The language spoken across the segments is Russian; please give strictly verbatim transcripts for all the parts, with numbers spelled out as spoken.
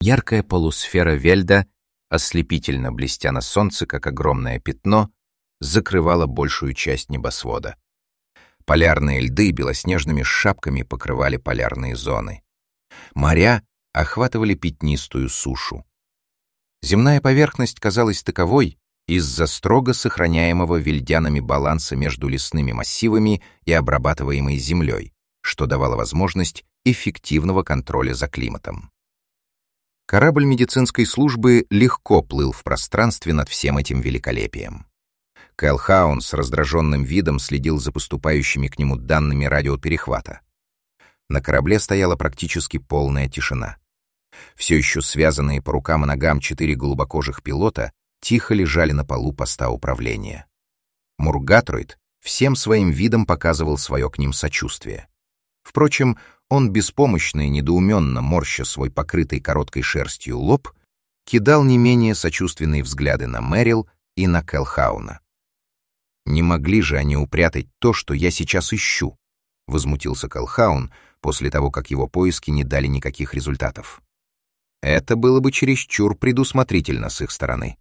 Яркая полусфера Вельда, ослепительно блестя на солнце, как огромное пятно, закрывала большую часть небосвода. Полярные льды белоснежными шапками покрывали полярные зоны. Моря охватывали пятнистую сушу. Земная поверхность казалась таковой из-за строго сохраняемого вельдянами баланса между лесными массивами и обрабатываемой землей, что давало возможность эффективного контроля за климатом. Корабль медицинской службы легко плыл в пространстве над всем этим великолепием. Кэлхаун с раздраженным видом следил за поступающими к нему данными радиоперехвата. На корабле стояла практически полная тишина. Все еще связанные по рукам и ногам четыре голубокожих пилота тихо лежали на полу поста управления. Мургатроид всем своим видом показывал свое к ним сочувствие. Впрочем, он беспомощно и недоуменно, морща свой покрытый короткой шерстью лоб, кидал не менее сочувственные взгляды на Мэрил и на Кэлхауна. «Не могли же они упрятать то, что я сейчас ищу?» — возмутился Кэлхаун после того, как его поиски не дали никаких результатов. «Это было бы чересчур предусмотрительно с их стороны».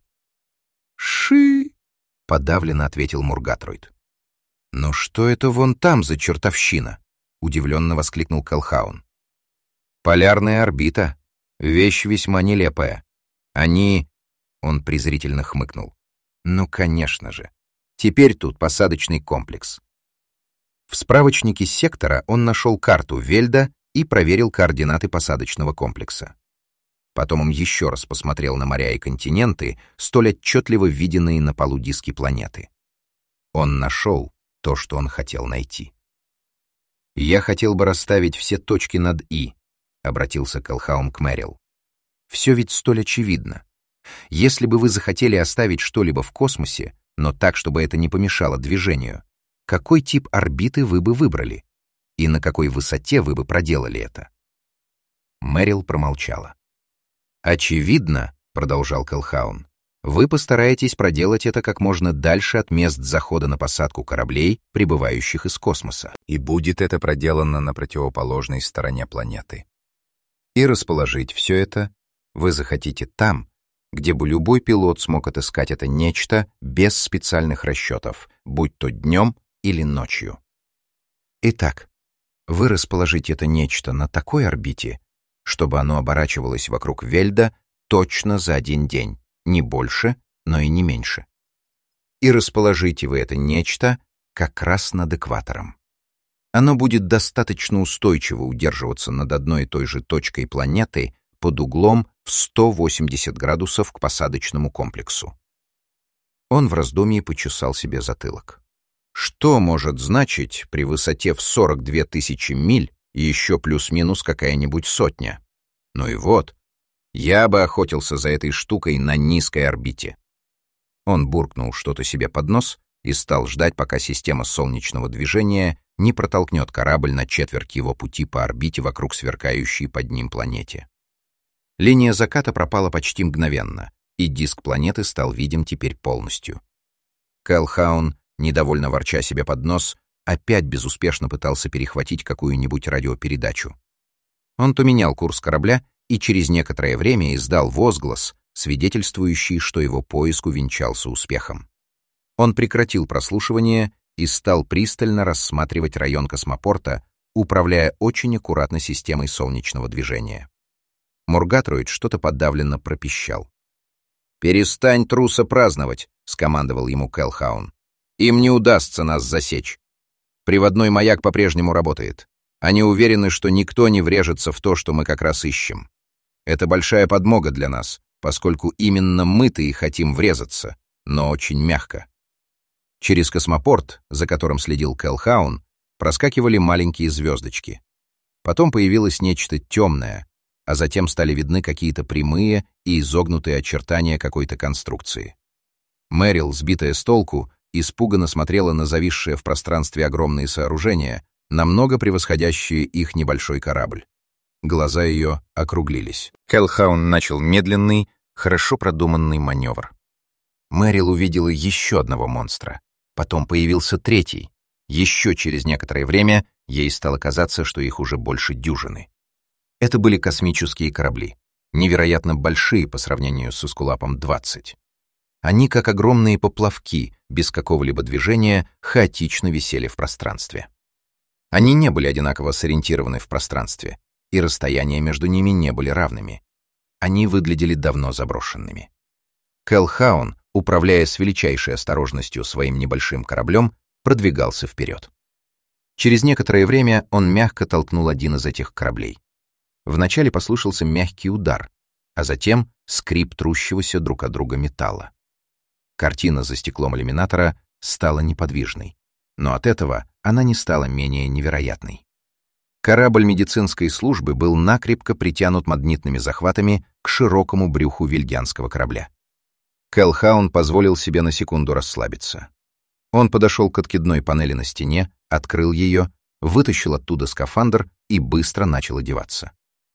«Ши!» — подавленно ответил Мургатроид. «Но что это вон там за чертовщина?» — удивленно воскликнул Кэлхаун. «Полярная орбита. Вещь весьма нелепая. Они...» — он презрительно хмыкнул. «Ну, конечно же. Теперь тут посадочный комплекс». В справочнике сектора он нашел карту Вельда и проверил координаты посадочного комплекса. Потом он еще раз посмотрел на моря и континенты, столь отчетливо виденные на полу диски планеты. Он нашел то, что он хотел найти. «Я хотел бы расставить все точки над «и», — обратился Кэлхаун к Мэрил. «Все ведь столь очевидно. Если бы вы захотели оставить что-либо в космосе, но так, чтобы это не помешало движению, какой тип орбиты вы бы выбрали? И на какой высоте вы бы проделали это?» Мэрил промолчала. «Очевидно, — продолжал Кэлхаун, — вы постараетесь проделать это как можно дальше от мест захода на посадку кораблей, прибывающих из космоса. И будет это проделано на противоположной стороне планеты. И расположить все это вы захотите там, где бы любой пилот смог отыскать это нечто без специальных расчетов, будь то днем или ночью. Итак, вы расположите это нечто на такой орбите, чтобы оно оборачивалось вокруг Вельда точно за один день, не больше, но и не меньше. И расположите вы это нечто как раз над экватором. Оно будет достаточно устойчиво удерживаться над одной и той же точкой планеты под углом в сто восемьдесят градусов к посадочному комплексу. Он в раздумье почесал себе затылок. Что может значить при высоте в сорок две тысячи миль еще плюс-минус какая-нибудь сотня? Ну и вот, я бы охотился за этой штукой на низкой орбите. Он буркнул что-то себе под нос и стал ждать, пока система солнечного движения не протолкнет корабль на четверть его пути по орбите вокруг сверкающей под ним планете. Линия заката пропала почти мгновенно, и диск планеты стал видим теперь полностью. Кэлхаун, недовольно ворча себе под нос, опять безуспешно пытался перехватить какую-нибудь радиопередачу. Он то менял курс корабля и через некоторое время издал возглас, свидетельствующий, что его поиск увенчался успехом. Он прекратил прослушивание и стал пристально рассматривать район космопорта, управляя очень аккуратно системой солнечного движения. Мургатроид что-то подавленно пропищал. «Перестань, труса, праздновать!» — скомандовал ему Кэлхаун. «Им не удастся нас засечь. Приводной маяк по-прежнему работает. Они уверены, что никто не врежется в то, что мы как раз ищем. Это большая подмога для нас, поскольку именно мы-то и хотим врезаться, но очень мягко». Через космопорт, за которым следил Кэлхаун, проскакивали маленькие звездочки. Потом появилось нечто темное, а затем стали видны какие-то прямые и изогнутые очертания какой-то конструкции. Мэрил, сбитая с толку, испуганно смотрела на зависшее в пространстве огромные сооружения, намного превосходящие их небольшой корабль. Глаза ее округлились. Кэлхаун начал медленный, хорошо продуманный маневр. Мэрил увидела еще одного монстра. Потом появился третий. Еще через некоторое время ей стало казаться, что их уже больше дюжины. Это были космические корабли. невероятно большие по сравнению с Эскулапом двадцать. Они, как огромные поплавки, без какого-либо движения, хаотично висели в пространстве. Они не были одинаково сориентированы в пространстве, и расстояния между ними не были равными. Они выглядели давно заброшенными. Колхаун, управляя с величайшей осторожностью своим небольшим кораблем, продвигался вперед. Через некоторое время он мягко толкнул один из этих кораблей. Вначале послышался мягкий удар, а затем скрип трущегося друг от друга металла. Картина за стеклом иллюминатора стала неподвижной, но от этого она не стала менее невероятной. Корабль медицинской службы был накрепко притянут магнитными захватами к широкому брюху вельдянского корабля. Колхаун позволил себе на секунду расслабиться. Он подошел к откидной панели на стене, открыл ее, вытащил оттуда скафандр и быстро начал одеваться.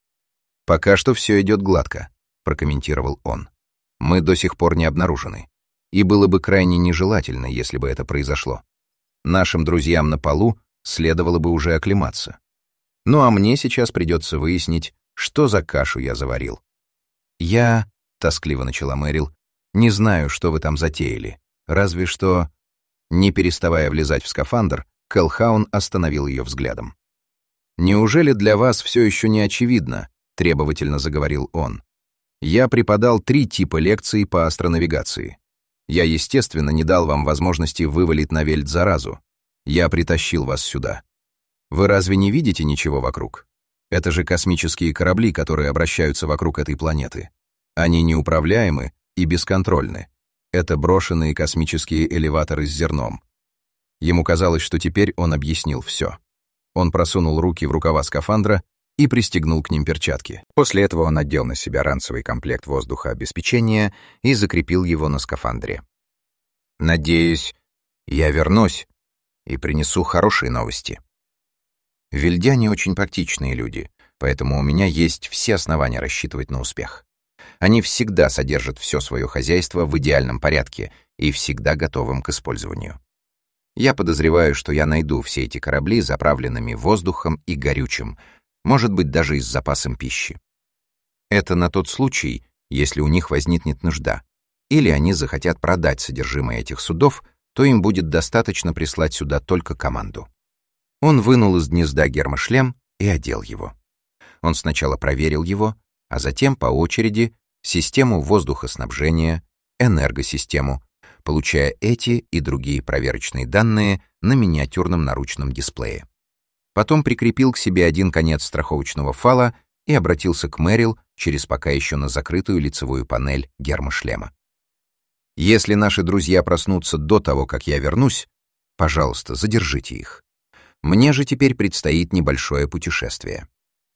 «Пока что все идет гладко», — прокомментировал он. «Мы до сих пор не обнаружены. И было бы крайне нежелательно, если бы это произошло. Нашим друзьям на полу следовало бы уже оклематься. Ну а мне сейчас придется выяснить, что за кашу я заварил». «Я...» — тоскливо начала Мэрил. «Не знаю, что вы там затеяли. Разве что...» Не переставая влезать в скафандр, Колхаун остановил ее взглядом. «Неужели для вас все еще не очевидно?» — требовательно заговорил он. «Я преподал три типа лекций по астронавигации. Я, естественно, не дал вам возможности вывалить на Вельд заразу. Я притащил вас сюда. Вы разве не видите ничего вокруг? Это же космические корабли, которые обращаются вокруг этой планеты. Они неуправляемы и бесконтрольны. Это брошенные космические элеваторы с зерном». Ему казалось, что теперь он объяснил все. Он просунул руки в рукава скафандра и пристегнул к ним перчатки. После этого он надел на себя ранцевый комплект воздухообеспечения и закрепил его на скафандре. «Надеюсь, я вернусь и принесу хорошие новости. Вельдяне очень практичные люди, поэтому у меня есть все основания рассчитывать на успех. Они всегда содержат все свое хозяйство в идеальном порядке и всегда готовым к использованию. Я подозреваю, что я найду все эти корабли заправленными воздухом и горючим, может быть, даже и с запасом пищи. Это на тот случай, если у них возникнет нужда, или они захотят продать содержимое этих судов, то им будет достаточно прислать сюда только команду». Он вынул из гнезда гермошлем и одел его. Он сначала проверил его, а затем по очереди систему воздухоснабжения, энергосистему, получая эти и другие проверочные данные на миниатюрном наручном дисплее. Потом прикрепил к себе один конец страховочного фала и обратился к Мэрил через пока еще на закрытую лицевую панель гермошлема. «Если наши друзья проснутся до того, как я вернусь, пожалуйста, задержите их. Мне же теперь предстоит небольшое путешествие».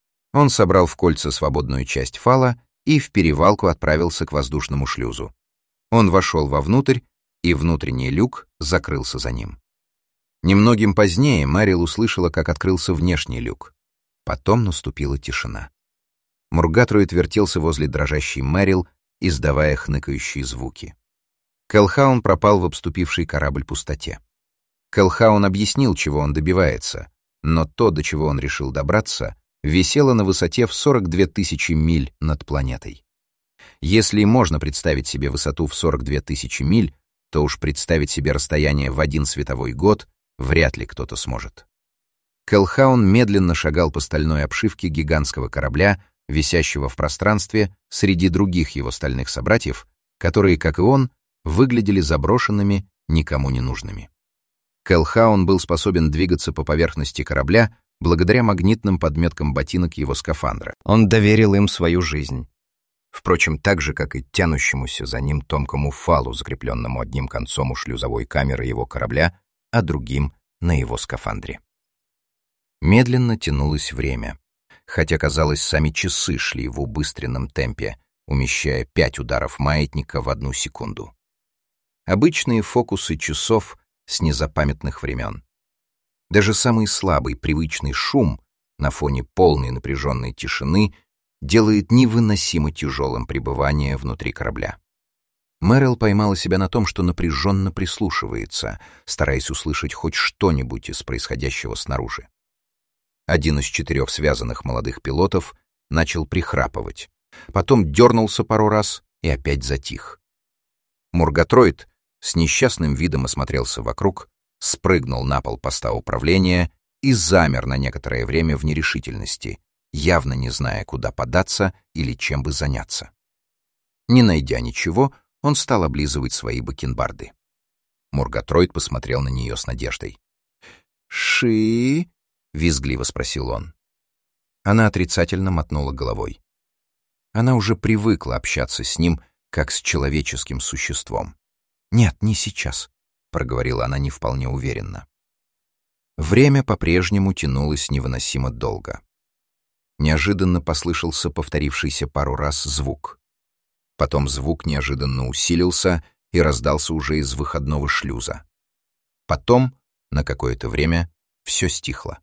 Он собрал в кольца свободную часть фала и в перевалку отправился к воздушному шлюзу. Он вошел вовнутрь, и внутренний люк закрылся за ним. Немногим позднее Мэрил услышала, как открылся внешний люк. Потом наступила тишина. Мургатруид вертелся возле дрожащей Мэрил, издавая хныкающие звуки. Колхаун пропал в обступившей корабль пустоте. Колхаун объяснил, чего он добивается, но то, до чего он решил добраться, висело на высоте в сорок две тысячи миль над планетой. Если можно представить себе высоту в сорок две тысячи миль, то уж представить себе расстояние в один световой год вряд ли кто-то сможет. Колхаун медленно шагал по стальной обшивке гигантского корабля, висящего в пространстве среди других его стальных собратьев, которые, как и он, выглядели заброшенными, никому не нужными. Колхаун был способен двигаться по поверхности корабля благодаря магнитным подметкам ботинок его скафандра. Он доверил им свою жизнь. Впрочем, так же, как и тянущемуся за ним тонкому фалу, закрепленному одним концом у шлюзовой камеры его корабля, а другим — на его скафандре. Медленно тянулось время, хотя, казалось, сами часы шли в убыстренном темпе, умещая пять ударов маятника в одну секунду. Обычные фокусы часов с незапамятных времен. Даже самый слабый привычный шум на фоне полной напряженной тишины делает невыносимо тяжелым пребывание внутри корабля. Мэрил поймала себя на том, что напряженно прислушивается, стараясь услышать хоть что-нибудь из происходящего снаружи. Один из четырех связанных молодых пилотов начал прихрапывать. потом дернулся пару раз и опять затих. Мургатроид с несчастным видом осмотрелся вокруг, спрыгнул на пол поста управления и замер на некоторое время в нерешительности, явно не зная, куда податься или чем бы заняться. Не найдя ничего, он стал облизывать свои бакенбарды. Мургатроид посмотрел на нее с надеждой. «Ши?» — визгливо спросил он. Она отрицательно мотнула головой. Она уже привыкла общаться с ним, как с человеческим существом. «Нет, не сейчас», — проговорила она не вполне уверенно. Время по-прежнему тянулось невыносимо долго. Неожиданно послышался повторившийся пару раз звук. Потом звук неожиданно усилился и раздался уже из выходного шлюза. Потом, на какое-то время, все стихло.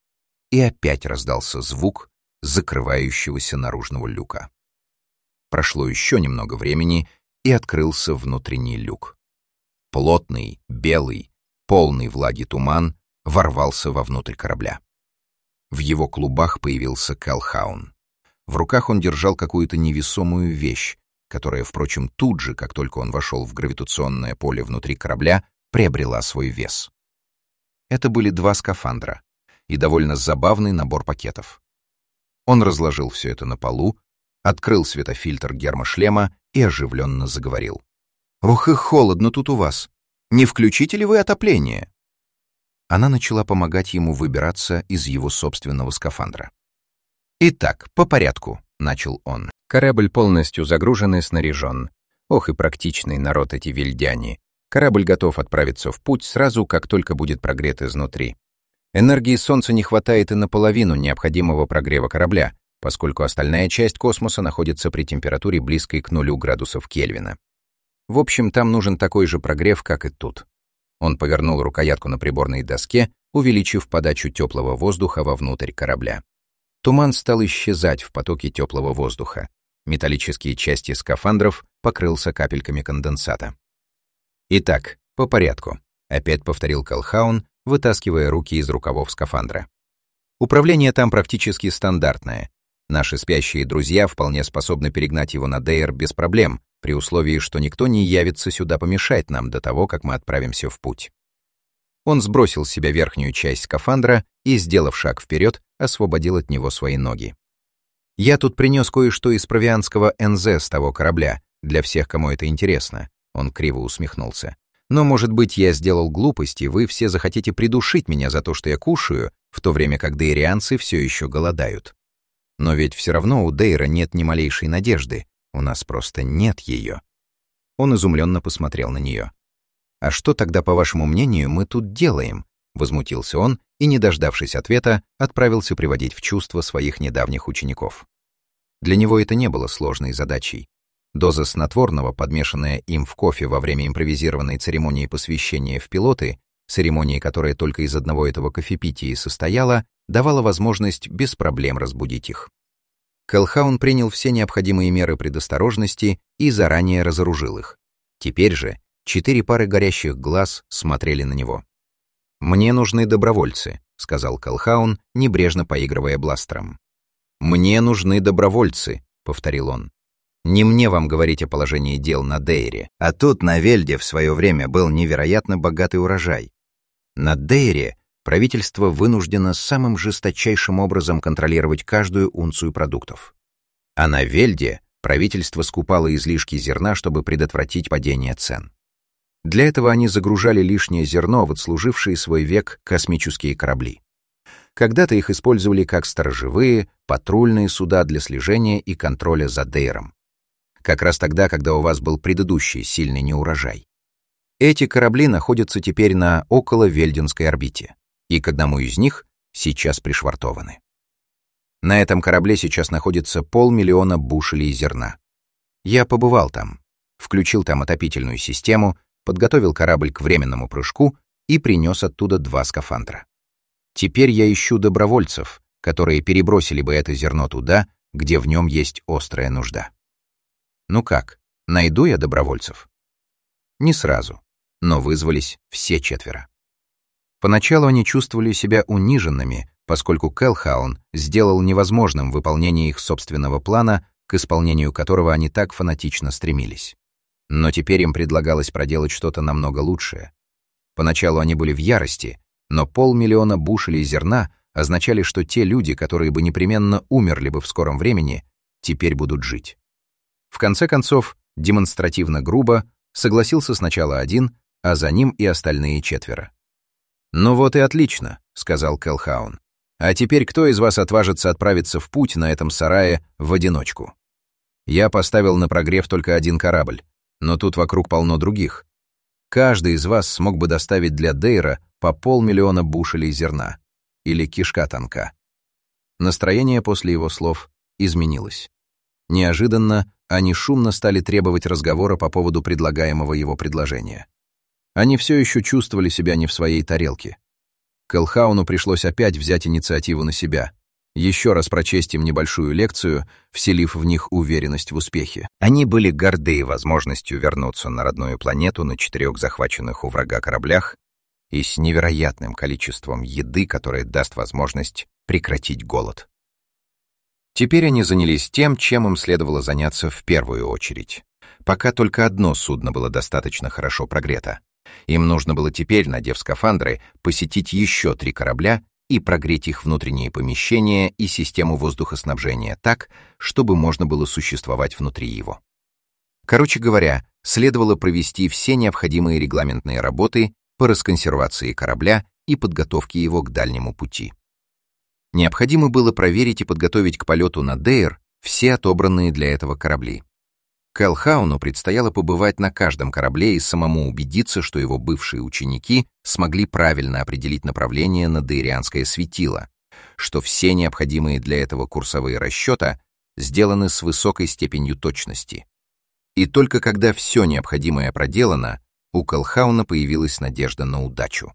И опять раздался звук закрывающегося наружного люка. Прошло еще немного времени, и открылся внутренний люк. Плотный, белый, полный влаги туман ворвался вовнутрь корабля. В его клубах появился Колхаун. В руках он держал какую-то невесомую вещь, которая, впрочем, тут же, как только он вошел в гравитационное поле внутри корабля, приобрела свой вес. Это были два скафандра и довольно забавный набор пакетов. Он разложил все это на полу, открыл светофильтр гермошлема и оживленно заговорил. «Ох и холодно тут у вас! Не включите ли вы отопление?» Она начала помогать ему выбираться из его собственного скафандра. «Итак, по порядку», — начал он. Корабль полностью загружен и снаряжен. Ох и практичный народ эти вельдяне. Корабль готов отправиться в путь сразу, как только будет прогрет изнутри. Энергии Солнца не хватает и наполовину необходимого прогрева корабля, поскольку остальная часть космоса находится при температуре близкой к нулю градусов Кельвина. В общем, там нужен такой же прогрев, как и тут. Он повернул рукоятку на приборной доске, увеличив подачу теплого воздуха вовнутрь корабля. Туман стал исчезать в потоке теплого воздуха. Металлические части скафандров покрылся капельками конденсата. «Итак, по порядку», — опять повторил Колхаун, вытаскивая руки из рукавов скафандра. «Управление там практически стандартное. Наши спящие друзья вполне способны перегнать его на Дейр без проблем, при условии, что никто не явится сюда помешать нам до того, как мы отправимся в путь». Он сбросил с себя верхнюю часть скафандра и, сделав шаг вперед, освободил от него свои ноги. «Я тут принес кое-что из провианского эн зэ с того корабля, для всех, кому это интересно», — он криво усмехнулся. «Но, может быть, я сделал глупость, и вы все захотите придушить меня за то, что я кушаю, в то время как дейрианцы все еще голодают. Но ведь все равно у Дейра нет ни малейшей надежды, у нас просто нет ее». Он изумленно посмотрел на нее. «А что тогда, по вашему мнению, мы тут делаем?» — возмутился он и, не дождавшись ответа, отправился приводить в чувство своих недавних учеников. Для него это не было сложной задачей. Доза снотворного, подмешанная им в кофе во время импровизированной церемонии посвящения в пилоты, церемонии, которая только из одного этого кофепития состояла, давала возможность без проблем разбудить их. Колхаун принял все необходимые меры предосторожности и заранее разоружил их. Теперь же четыре пары горящих глаз смотрели на него. «Мне нужны добровольцы», — сказал Колхаун, небрежно поигрывая бластером. «Мне нужны добровольцы», — повторил он. «Не мне вам говорить о положении дел на Дейре, а тут на Вельде в свое время был невероятно богатый урожай. На Дейре правительство вынуждено самым жесточайшим образом контролировать каждую унцию продуктов. А на Вельде правительство скупало излишки зерна, чтобы предотвратить падение цен. Для этого они загружали лишнее зерно в отслужившие свой век космические корабли. Когда-то их использовали как сторожевые, патрульные суда для слежения и контроля за Дейром. Как раз тогда, когда у вас был предыдущий сильный неурожай. Эти корабли находятся теперь на околовельдинской орбите, и к одному из них сейчас пришвартованы. На этом корабле сейчас находится полмиллиона бушелей зерна. Я побывал там, включил там отопительную систему, подготовил корабль к временному прыжку и принес оттуда два скафандра. Теперь я ищу добровольцев, которые перебросили бы это зерно туда, где в нем есть острая нужда. Ну как, найду я добровольцев? Не сразу, но вызвались все четверо. Поначалу они чувствовали себя униженными, поскольку Колхаун сделал невозможным выполнение их собственного плана к исполнению которого они так фанатично стремились. Но теперь им предлагалось проделать что-то намного лучшее. Поначалу они были в ярости, но полмиллиона бушелей зерна означали, что те люди, которые бы непременно умерли бы в скором времени, теперь будут жить. В конце концов, демонстративно грубо согласился сначала один, а за ним и остальные четверо. «Ну вот и отлично», — сказал Келхаун. «А теперь кто из вас отважится отправиться в путь на этом сарае в одиночку? Я поставил на прогрев только один корабль, но тут вокруг полно других. Каждый из вас смог бы доставить для Дейра по полмиллиона бушелей зерна. Или кишка тонка». Настроение после его слов изменилось. Неожиданно они шумно стали требовать разговора по поводу предлагаемого его предложения. Они все еще чувствовали себя не в своей тарелке. Келхауну пришлось опять взять инициативу на себя, еще раз прочесть им небольшую лекцию, вселив в них уверенность в успехе. Они были горды возможностью вернуться на родную планету на четырех захваченных у врага кораблях и с невероятным количеством еды, которая даст возможность прекратить голод. Теперь они занялись тем, чем им следовало заняться в первую очередь. Пока только одно судно было достаточно хорошо прогрето. Им нужно было теперь, надев скафандры, посетить еще три корабля и прогреть их внутренние помещения и систему воздухоснабжения так, чтобы можно было существовать внутри его. Короче говоря, следовало провести все необходимые регламентные работы по расконсервации корабля и подготовке его к дальнему пути. Необходимо было проверить и подготовить к полету на Дейр все отобранные для этого корабли. Келхауну предстояло побывать на каждом корабле и самому убедиться, что его бывшие ученики смогли правильно определить направление на дейрианское светило, что все необходимые для этого курсовые расчета сделаны с высокой степенью точности. И только когда все необходимое проделано, у Келхауна появилась надежда на удачу.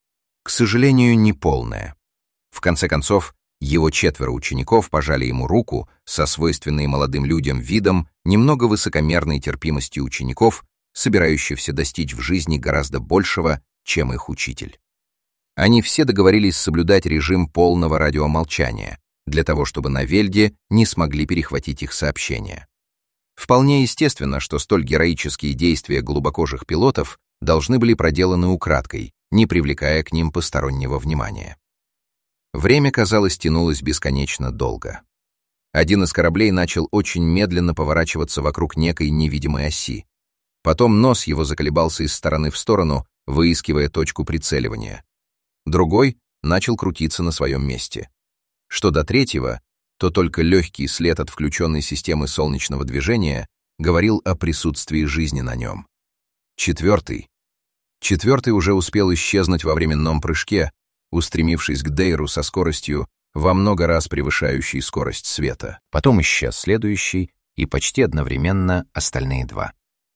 К сожалению, неполная. В конце концов, его четверо учеников пожали ему руку со свойственной молодым людям видом немного высокомерной терпимостью учеников, собирающихся достичь в жизни гораздо большего, чем их учитель. Они все договорились соблюдать режим полного радиомолчания, для того чтобы на Вельде не смогли перехватить их сообщения. Вполне естественно, что столь героические действия голубокожих пилотов должны были проделаны украдкой, не привлекая к ним постороннего внимания. Время, казалось, тянулось бесконечно долго. Один из кораблей начал очень медленно поворачиваться вокруг некой невидимой оси. Потом нос его заколебался из стороны в сторону, выискивая точку прицеливания. Другой начал крутиться на своем месте. Что до третьего, то только легкий след от включенной системы солнечного движения говорил о присутствии жизни на нем. Четвертый. Четвертый уже успел исчезнуть во временном прыжке, устремившись к Дейру со скоростью, во много раз превышающей скорость света. Потом исчез следующий, и почти одновременно остальные два.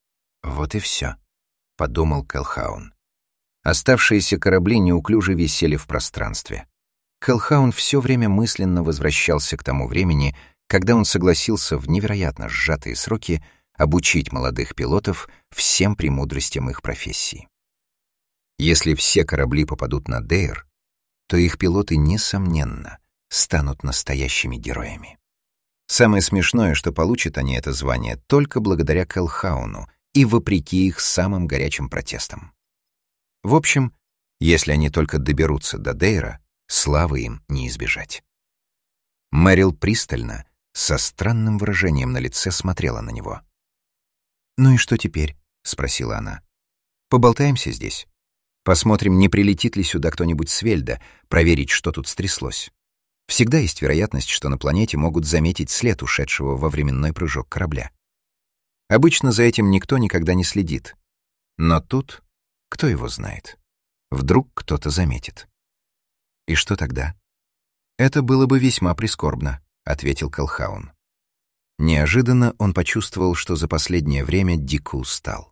«Вот и все», — подумал Келхаун. Оставшиеся корабли неуклюже висели в пространстве. Келхаун все время мысленно возвращался к тому времени, когда он согласился в невероятно сжатые сроки обучить молодых пилотов всем премудростям их профессии. Если все корабли попадут на Дейр, то их пилоты, несомненно, станут настоящими героями. Самое смешное, что получат они это звание только благодаря Келхауну и вопреки их самым горячим протестам. В общем, если они только доберутся до Дейра, славы им не избежать. Мэрил пристально, со странным выражением на лице смотрела на него. «Ну и что теперь?» — спросила она. «Поболтаемся здесь. Посмотрим, не прилетит ли сюда кто-нибудь с Вельда, проверить, что тут стряслось. Всегда есть вероятность, что на планете могут заметить след ушедшего во временной прыжок корабля. Обычно за этим никто никогда не следит. Но тут, кто его знает, вдруг кто-то заметит. И что тогда? Это было бы весьма прискорбно, — ответил Келхаун. Неожиданно он почувствовал, что за последнее время дико устал.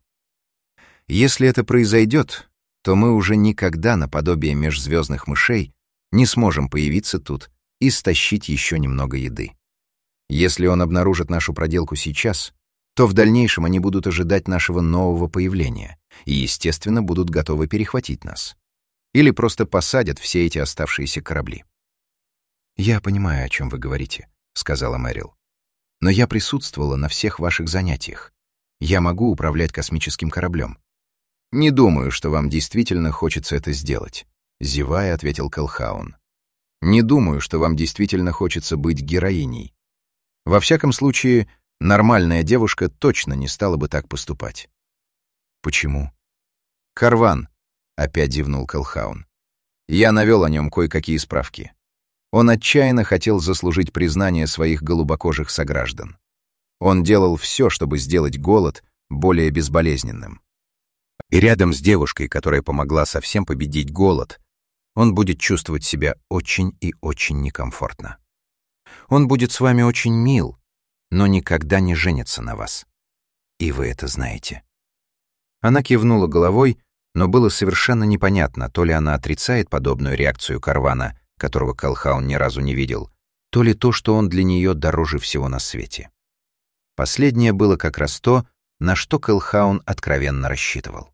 Если это произойдет, то мы уже никогда наподобие межзвездных мышей не сможем появиться тут и стащить еще немного еды. Если он обнаружит нашу проделку сейчас, то в дальнейшем они будут ожидать нашего нового появления и, естественно, будут готовы перехватить нас. Или просто посадят все эти оставшиеся корабли. «Я понимаю, о чем вы говорите», — сказала Мэрил. Но я присутствовала на всех ваших занятиях. Я могу управлять космическим кораблем. Не думаю, что вам действительно хочется это сделать, зевая, ответил Колхаун. Не думаю, что вам действительно хочется быть героиней. Во всяком случае, нормальная девушка точно не стала бы так поступать. Почему? Карван, опять зевнул Колхаун. Я навел о нем кое-какие справки. Он отчаянно хотел заслужить признание своих голубокожих сограждан. Он делал все, чтобы сделать голод более безболезненным. И рядом с девушкой, которая помогла совсем победить голод, он будет чувствовать себя очень и очень некомфортно. Он будет с вами очень мил, но никогда не женится на вас. И вы это знаете. Она кивнула головой, но было совершенно непонятно, то ли она отрицает подобную реакцию Карвана, которого Колхаун ни разу не видел, то ли то, что он для нее дороже всего на свете. Последнее было как раз то, на что Колхаун откровенно рассчитывал.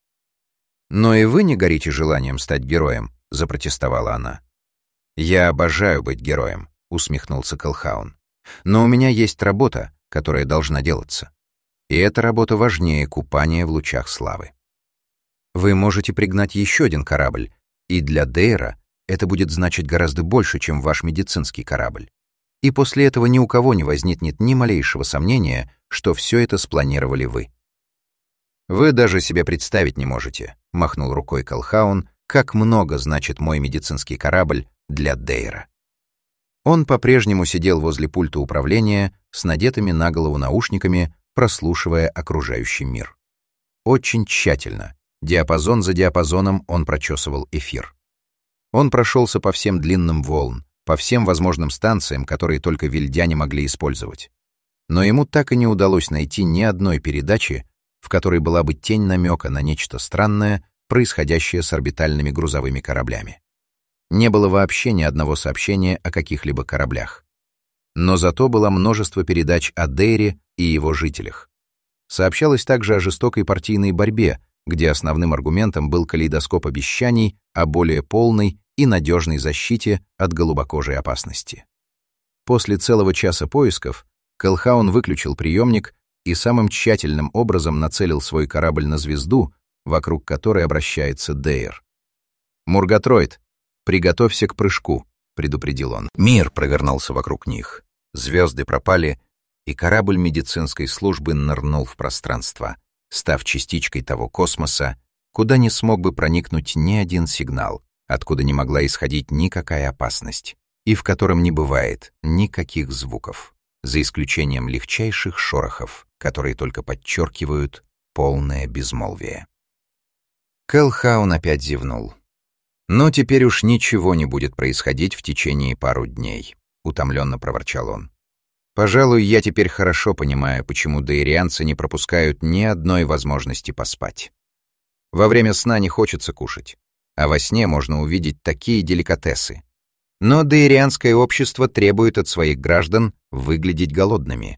«Но и вы не горите желанием стать героем», — запротестовала она. «Я обожаю быть героем», — усмехнулся Колхаун. «Но у меня есть работа, которая должна делаться. И эта работа важнее купания в лучах славы. Вы можете пригнать еще один корабль, и для Дейра это будет значить гораздо больше, чем ваш медицинский корабль. И после этого ни у кого не возникнет ни малейшего сомнения, что все это спланировали вы». «Вы даже себе представить не можете», — махнул рукой Колхаун, «как много значит мой медицинский корабль для Дейра». Он по-прежнему сидел возле пульта управления с надетыми на голову наушниками, прослушивая окружающий мир. Очень тщательно, диапазон за диапазоном он прочесывал эфир. Он прошелся по всем длинным волн, по всем возможным станциям, которые только вильдяне могли использовать. Но ему так и не удалось найти ни одной передачи, в которой была бы тень намека на нечто странное, происходящее с орбитальными грузовыми кораблями. Не было вообще ни одного сообщения о каких-либо кораблях. Но зато было множество передач о Дейре и его жителях. Сообщалось также о жестокой партийной борьбе, где основным аргументом был калейдоскоп обещаний о более полной и надежной защите от голубокожей опасности. После целого часа поисков Колхаун выключил приемник и самым тщательным образом нацелил свой корабль на звезду, вокруг которой обращается Дейр. «Мургатроид, приготовься к прыжку», — предупредил он. Мир провернулся вокруг них. Звезды пропали, и корабль медицинской службы нырнул в пространство, став частичкой того космоса, куда не смог бы проникнуть ни один сигнал, откуда не могла исходить никакая опасность, и в котором не бывает никаких звуков, за исключением легчайших шорохов, которые только подчеркивают полное безмолвие. Колхаун опять зевнул. «Но теперь уж ничего не будет происходить в течение пару дней», — утомленно проворчал он. «Пожалуй, я теперь хорошо понимаю, почему дейрианцы не пропускают ни одной возможности поспать. Во время сна не хочется кушать, а во сне можно увидеть такие деликатесы. Но дейрианское общество требует от своих граждан выглядеть голодными».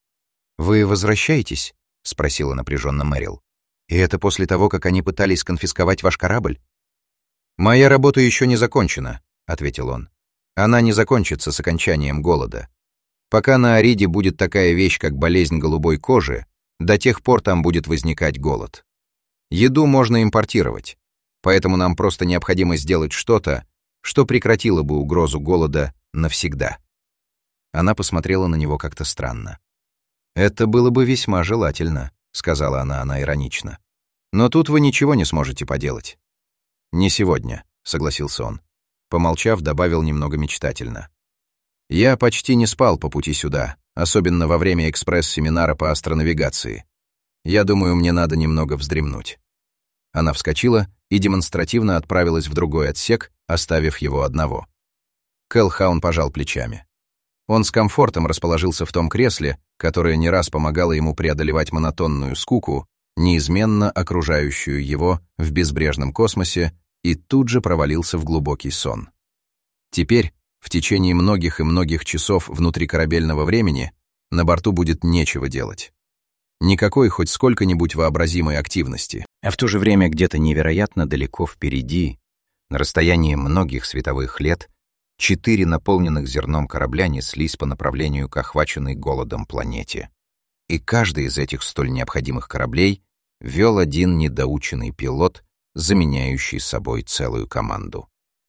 «Вы возвращаетесь?» — спросила напряженно Мэрил. «И это после того, как они пытались конфисковать ваш корабль?» «Моя работа еще не закончена», — ответил он. «Она не закончится с окончанием голода. Пока на Ариде будет такая вещь, как болезнь голубой кожи, до тех пор там будет возникать голод. Еду можно импортировать, поэтому нам просто необходимо сделать что-то, что прекратило бы угрозу голода навсегда». Она посмотрела на него как-то странно. «Это было бы весьма желательно», — сказала она, она иронично. «Но тут вы ничего не сможете поделать». «Не сегодня», — согласился он. Помолчав, добавил немного мечтательно. «Я почти не спал по пути сюда, особенно во время экспресс-семинара по астронавигации. Я думаю, мне надо немного вздремнуть». Она вскочила и демонстративно отправилась в другой отсек, оставив его одного. Колхаун пожал плечами. Он с комфортом расположился в том кресле, которое не раз помогало ему преодолевать монотонную скуку, неизменно окружающую его в безбрежном космосе, и тут же провалился в глубокий сон. Теперь, в течение многих и многих часов внутрикорабельного времени, на борту будет нечего делать. Никакой хоть сколько-нибудь вообразимой активности, а в то же время где-то невероятно далеко впереди, на расстоянии многих световых лет, Четыре наполненных зерном корабля неслись по направлению к охваченной голодом планете. И каждый из этих столь необходимых кораблей вел один недоученный пилот, заменяющий собой целую команду.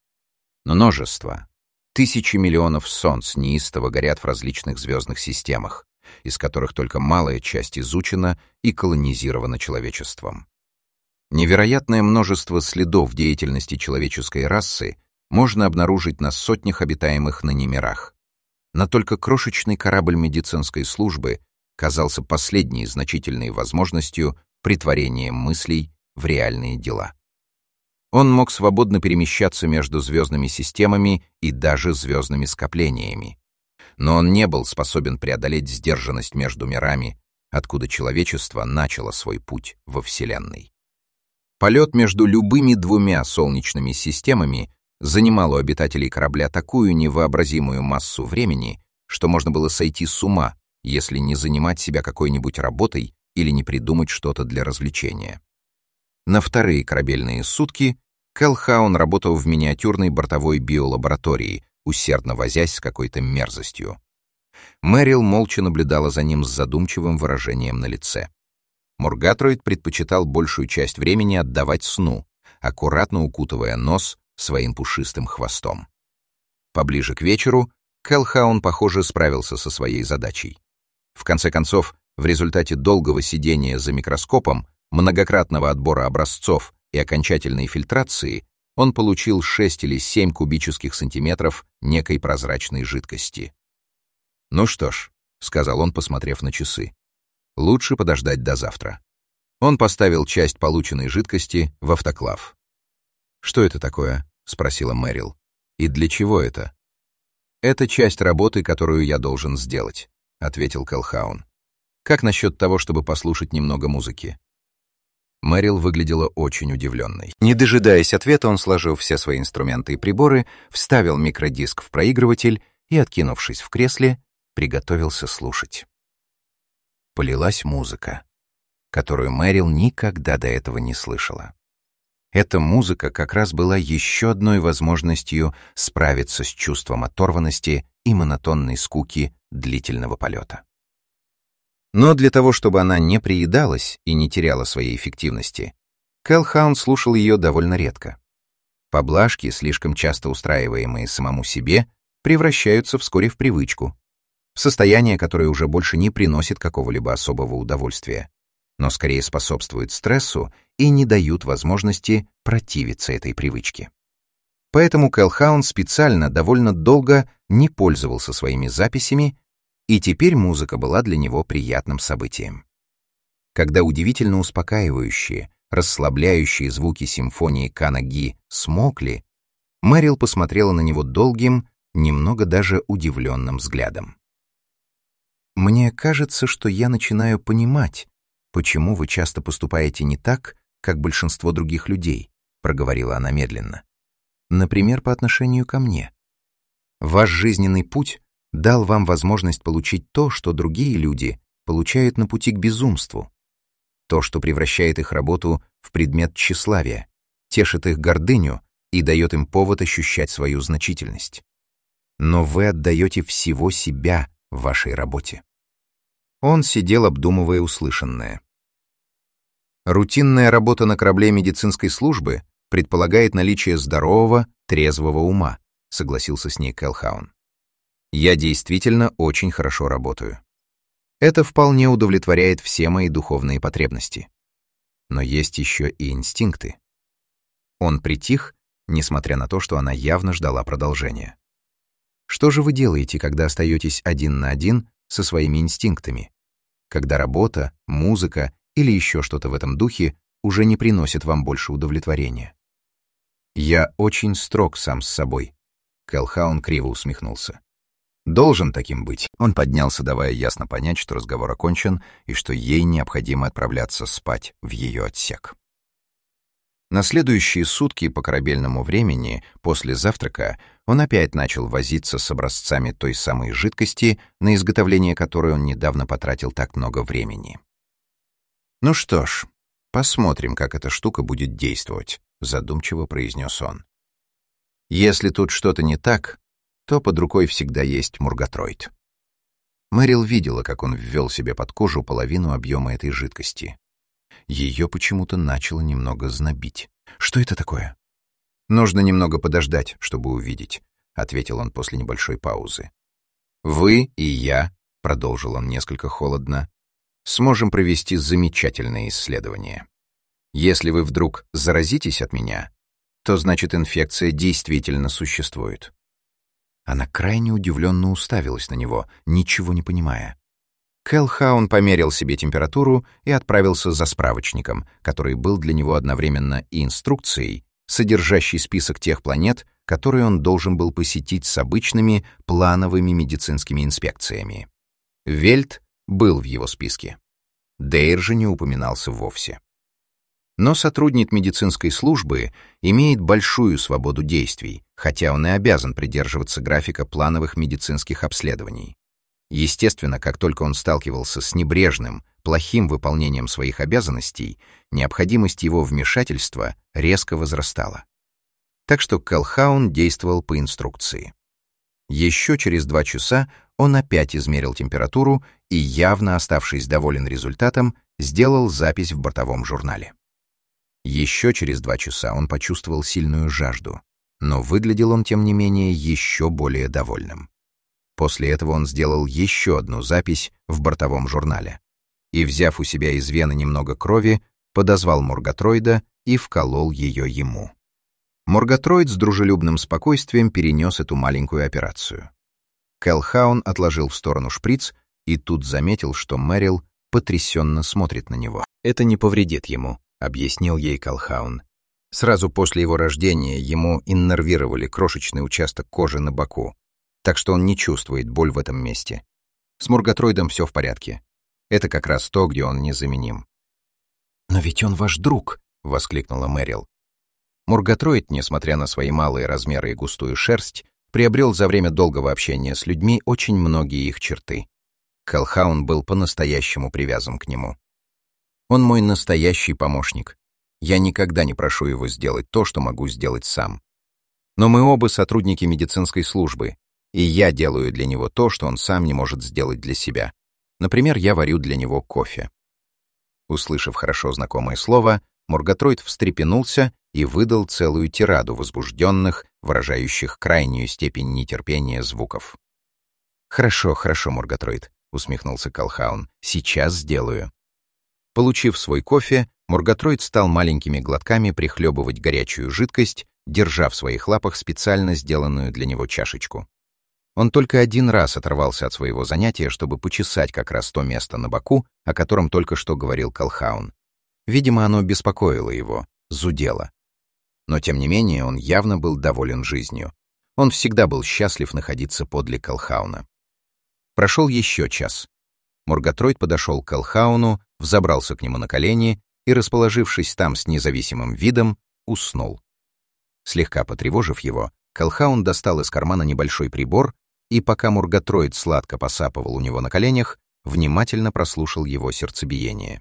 Множество, тысячи миллионов солнц неистово горят в различных звездных системах, из которых только малая часть изучена и колонизирована человечеством. Невероятное множество следов деятельности человеческой расы можно обнаружить на сотнях обитаемых ныне мирах. Но только крошечный корабль медицинской службы казался последней значительной возможностью претворения мыслей в реальные дела. Он мог свободно перемещаться между звездными системами и даже звездными скоплениями. Но он не был способен преодолеть сдержанность между мирами, откуда человечество начало свой путь во Вселенной. Полет между любыми двумя солнечными системами занимал у обитателей корабля такую невообразимую массу времени, что можно было сойти с ума, если не занимать себя какой-нибудь работой или не придумать что-то для развлечения. На вторые корабельные сутки Колхаун работал в миниатюрной бортовой биолаборатории, усердно возясь с какой-то мерзостью. Мэрил молча наблюдала за ним с задумчивым выражением на лице. Мургатроид предпочитал большую часть времени отдавать сну, аккуратно укутывая нос своим пушистым хвостом. Поближе к вечеру Колхаун, похоже, справился со своей задачей. В конце концов, в результате долгого сидения за микроскопом, многократного отбора образцов и окончательной фильтрации, он получил шесть или семь кубических сантиметров некой прозрачной жидкости. «Ну что ж», — сказал он, посмотрев на часы, — «лучше подождать до завтра». Он поставил часть полученной жидкости в автоклав. «Что это такое?» — спросила Мэрил. «И для чего это?» «Это часть работы, которую я должен сделать», — ответил Колхаун. «Как насчет того, чтобы послушать немного музыки?» Мэрил выглядела очень удивленной. Не дожидаясь ответа, он сложил все свои инструменты и приборы, вставил микродиск в проигрыватель и, откинувшись в кресле, приготовился слушать. Полилась музыка, которую Мэрил никогда до этого не слышала. Эта музыка как раз была еще одной возможностью справиться с чувством оторванности и монотонной скуки длительного полета. Но для того, чтобы она не приедалась и не теряла своей эффективности, Колхаун слушал ее довольно редко. Поблажки, слишком часто устраиваемые самому себе, превращаются вскоре в привычку, в состояние, которое уже больше не приносит какого-либо особого удовольствия, но скорее способствует стрессу и не дают возможности противиться этой привычке. Поэтому Колхаун специально довольно долго не пользовался своими записями, и теперь музыка была для него приятным событием. Когда удивительно успокаивающие, расслабляющие звуки симфонии Канаги смолкли, Мэрил посмотрела на него долгим, немного даже удивленным взглядом. «Мне кажется, что я начинаю понимать, почему вы часто поступаете не так, как большинство других людей», — проговорила она медленно. «Например, по отношению ко мне. Ваш жизненный путь дал вам возможность получить то, что другие люди получают на пути к безумству, то, что превращает их работу в предмет тщеславия, тешит их гордыню и дает им повод ощущать свою значительность. Но вы отдаете всего себя в вашей работе». Он сидел, обдумывая услышанное. Рутинная работа на корабле медицинской службы предполагает наличие здорового, трезвого ума, согласился с ней Колхаун. Я действительно очень хорошо работаю. Это вполне удовлетворяет все мои духовные потребности. Но есть еще и инстинкты. Он притих, несмотря на то, что она явно ждала продолжения. Что же вы делаете, когда остаетесь один на один со своими инстинктами? Когда работа, музыка или еще что-то в этом духе уже не приносит вам больше удовлетворения? Я очень строг сам с собой. Колхаун криво усмехнулся. Должен таким быть. Он поднялся, давая ясно понять, что разговор окончен и что ей необходимо отправляться спать в ее отсек. На следующие сутки по корабельному времени, после завтрака, он опять начал возиться с образцами той самой жидкости, на изготовление которой он недавно потратил так много времени. «Ну что ж, посмотрим, как эта штука будет действовать», — задумчиво произнес он. «Если тут что-то не так, то под рукой всегда есть мургатроид. Мэрил видела, как он ввел себе под кожу половину объема этой жидкости. Ее почему-то начало немного знобить. Что это такое? «Нужно немного подождать, чтобы увидеть», — ответил он после небольшой паузы. «Вы и я», — продолжил он несколько холодно, — «сможем провести замечательное исследование. Если вы вдруг заразитесь от меня, то значит инфекция действительно существует». Она крайне удивленно уставилась на него, ничего не понимая. Келхаун померил себе температуру и отправился за справочником, который был для него одновременно и инструкцией, содержащей список тех планет, которые он должен был посетить с обычными плановыми медицинскими инспекциями. Вельт был в его списке. Дейр же не упоминался вовсе. Но сотрудник медицинской службы имеет большую свободу действий, хотя он и обязан придерживаться графика плановых медицинских обследований. Естественно, как только он сталкивался с небрежным, плохим выполнением своих обязанностей, необходимость его вмешательства резко возрастала. Так что Келхаун действовал по инструкции. Еще через два часа он опять измерил температуру и, явно оставшись доволен результатом, сделал запись в бортовом журнале. Еще через два часа он почувствовал сильную жажду, но выглядел он, тем не менее, еще более довольным. После этого он сделал еще одну запись в бортовом журнале и, взяв у себя из вены немного крови, подозвал мургатроида и вколол ее ему. Мургатроид с дружелюбным спокойствием перенес эту маленькую операцию. Келхаун отложил в сторону шприц и тут заметил, что Мэрил потрясенно смотрит на него. «Это не повредит ему», — объяснил ей Келхаун. Сразу после его рождения ему иннервировали крошечный участок кожи на боку, так что он не чувствует боль в этом месте. С мургатроидом все в порядке. Это как раз то, где он незаменим. «Но ведь он ваш друг!» — воскликнула Мэрил. Мургатроид, несмотря на свои малые размеры и густую шерсть, приобрел за время долгого общения с людьми очень многие их черты. Келхаун был по-настоящему привязан к нему. «Он мой настоящий помощник. Я никогда не прошу его сделать то, что могу сделать сам. Но мы оба сотрудники медицинской службы, и я делаю для него то, что он сам не может сделать для себя. Например, я варю для него кофе». Услышав хорошо знакомое слово, мургатроид встрепенулся и выдал целую тираду возбужденных, выражающих крайнюю степень нетерпения звуков. «Хорошо, хорошо, мургатроид», — усмехнулся Келхаун. «Сейчас сделаю». Получив свой кофе, мургатроид стал маленькими глотками прихлебывать горячую жидкость, держа в своих лапах специально сделанную для него чашечку. Он только один раз оторвался от своего занятия, чтобы почесать как раз то место на боку, о котором только что говорил Келхаун. Видимо, оно беспокоило его, зудело. Но, тем не менее, он явно был доволен жизнью. Он всегда был счастлив находиться подле Келхауна. Прошел еще час. Мургатроид подошел к Келхауну, взобрался к нему на колени и, расположившись там с независимым видом, уснул. Слегка потревожив его, Келхаун достал из кармана небольшой прибор и, пока мургатроид сладко посапывал у него на коленях, внимательно прослушал его сердцебиение.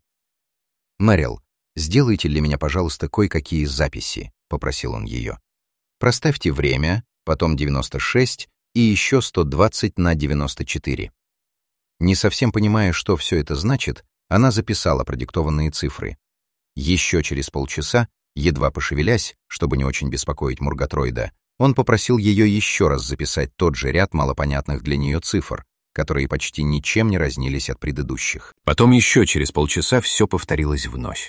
«Мэрил, сделайте для меня, пожалуйста, кое-какие записи», — попросил он ее. «Проставьте время, потом девяносто шесть и еще сто двадцать на девяносто четыре». Не совсем понимая, что все это значит, она записала продиктованные цифры. Еще через полчаса, едва пошевелясь, чтобы не очень беспокоить мургатроида, он попросил ее еще раз записать тот же ряд малопонятных для нее цифр, которые почти ничем не разнились от предыдущих. Потом еще через полчаса все повторилось вновь.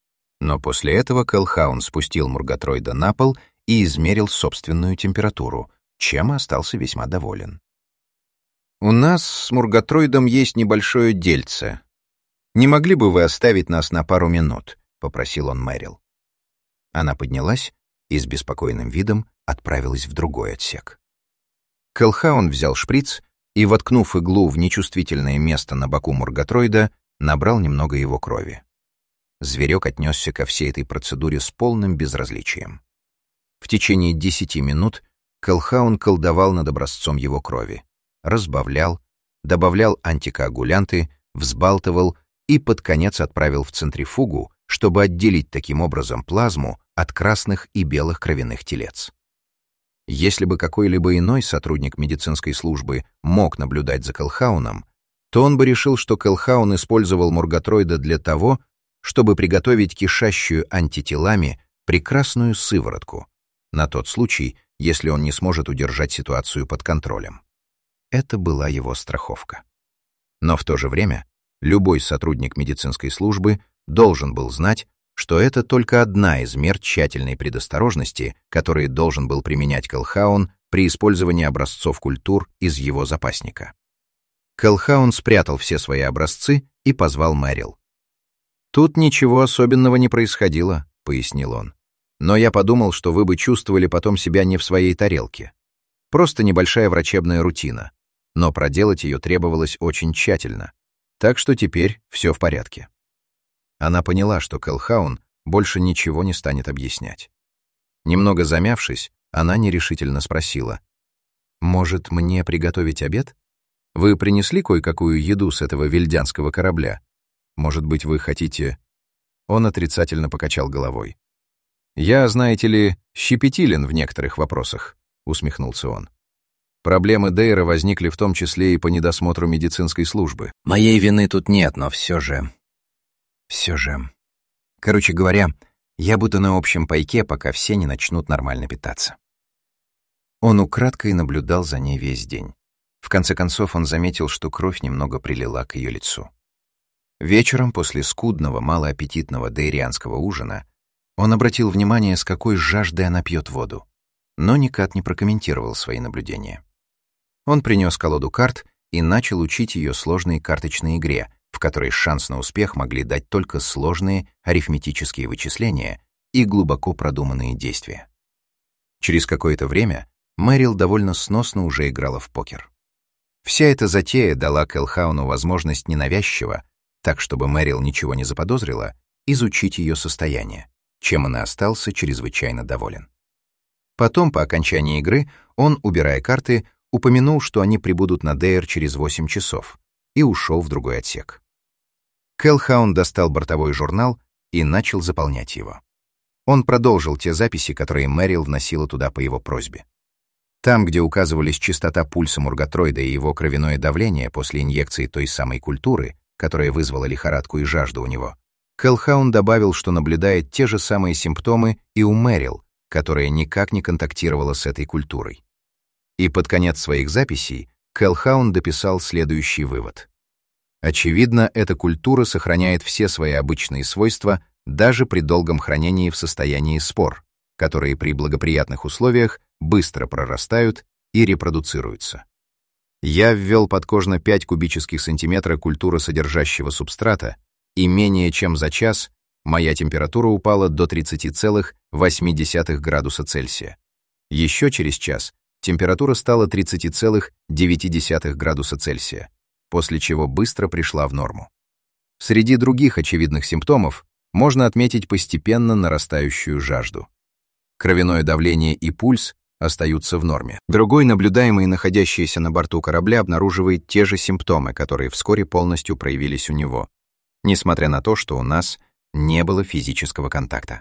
Но после этого Келхаун спустил мургатроида на пол и измерил собственную температуру, чем остался весьма доволен. «У нас с мургатроидом есть небольшое дельце. Не могли бы вы оставить нас на пару минут?» — попросил он Мэрил. Она поднялась и с беспокойным видом отправилась в другой отсек. Келхаун взял шприц и, воткнув иглу в нечувствительное место на боку мургатроида, набрал немного его крови. Зверек отнесся ко всей этой процедуре с полным безразличием. В течение десяти минут Келхаун колдовал над образцом его крови, разбавлял, добавлял антикоагулянты, взбалтывал и под конец отправил в центрифугу, чтобы отделить таким образом плазму от красных и белых кровяных телец. Если бы какой-либо иной сотрудник медицинской службы мог наблюдать за Колхауном, то он бы решил, что Колхаун использовал мургатроида для того, чтобы приготовить кишащую антителами прекрасную сыворотку, на тот случай, если он не сможет удержать ситуацию под контролем. Это была его страховка. Но в то же время любой сотрудник медицинской службы должен был знать, что это только одна из мер тщательной предосторожности, которые должен был применять Колхаун при использовании образцов культур из его запасника. Колхаун спрятал все свои образцы и позвал Мэрил. «Тут ничего особенного не происходило», — пояснил он. «Но я подумал, что вы бы чувствовали потом себя не в своей тарелке. Просто небольшая врачебная рутина, но проделать ее требовалось очень тщательно. Так что теперь все в порядке». Она поняла, что Колхаун больше ничего не станет объяснять. Немного замявшись, она нерешительно спросила: «Может, мне приготовить обед? Вы принесли кое-какую еду с этого вельдянского корабля? Может быть, вы хотите...» Он отрицательно покачал головой. «Я, знаете ли, щепетилен в некоторых вопросах», — усмехнулся он. «Проблемы Дейра возникли в том числе и по недосмотру медицинской службы». «Моей вины тут нет, но все же... все же... Короче говоря, я буду на общем пайке, пока все не начнут нормально питаться». Он украдкой наблюдал за ней весь день. В конце концов он заметил, что кровь немного прилила к ее лицу. Вечером, после скудного, малоаппетитного дейрианского ужина, он обратил внимание, с какой жаждой она пьет воду, но никак не прокомментировал свои наблюдения. Он принес колоду карт и начал учить ее сложной карточной игре, в которой шанс на успех могли дать только сложные арифметические вычисления и глубоко продуманные действия. Через какое-то время Мэрил довольно сносно уже играла в покер. Вся эта затея дала Колхауну возможность ненавязчиво, так чтобы Мэрил ничего не заподозрила, изучить ее состояние, чем он и остался чрезвычайно доволен. Потом, по окончании игры, он, убирая карты, упомянул, что они прибудут на Дейр через восемь часов, и ушел в другой отсек. Колхаун достал бортовой журнал и начал заполнять его. Он продолжил те записи, которые Мэрил вносила туда по его просьбе. Там, где указывались частота пульса мургатроида и его кровяное давление после инъекции той самой культуры, которая вызвала лихорадку и жажду у него, Колхаун добавил, что наблюдает те же самые симптомы и у Мэрил, которая никак не контактировала с этой культурой. И под конец своих записей Колхаун дописал следующий вывод. Очевидно, эта культура сохраняет все свои обычные свойства даже при долгом хранении в состоянии спор, которые при благоприятных условиях быстро прорастают и репродуцируются. Я ввел подкожно пять кубических сантиметра культуры содержащего субстрата, и менее чем за час моя температура упала до тридцать целых восемь десятых градуса Цельсия. Еще через час температура стала тридцать целых девять десятых градуса Цельсия, после чего быстро пришла в норму. Среди других очевидных симптомов можно отметить постепенно нарастающую жажду. Кровяное давление и пульс остаются в норме. Другой наблюдаемый, находящийся на борту корабля, обнаруживает те же симптомы, которые вскоре полностью проявились у него, несмотря на то, что у нас не было физического контакта.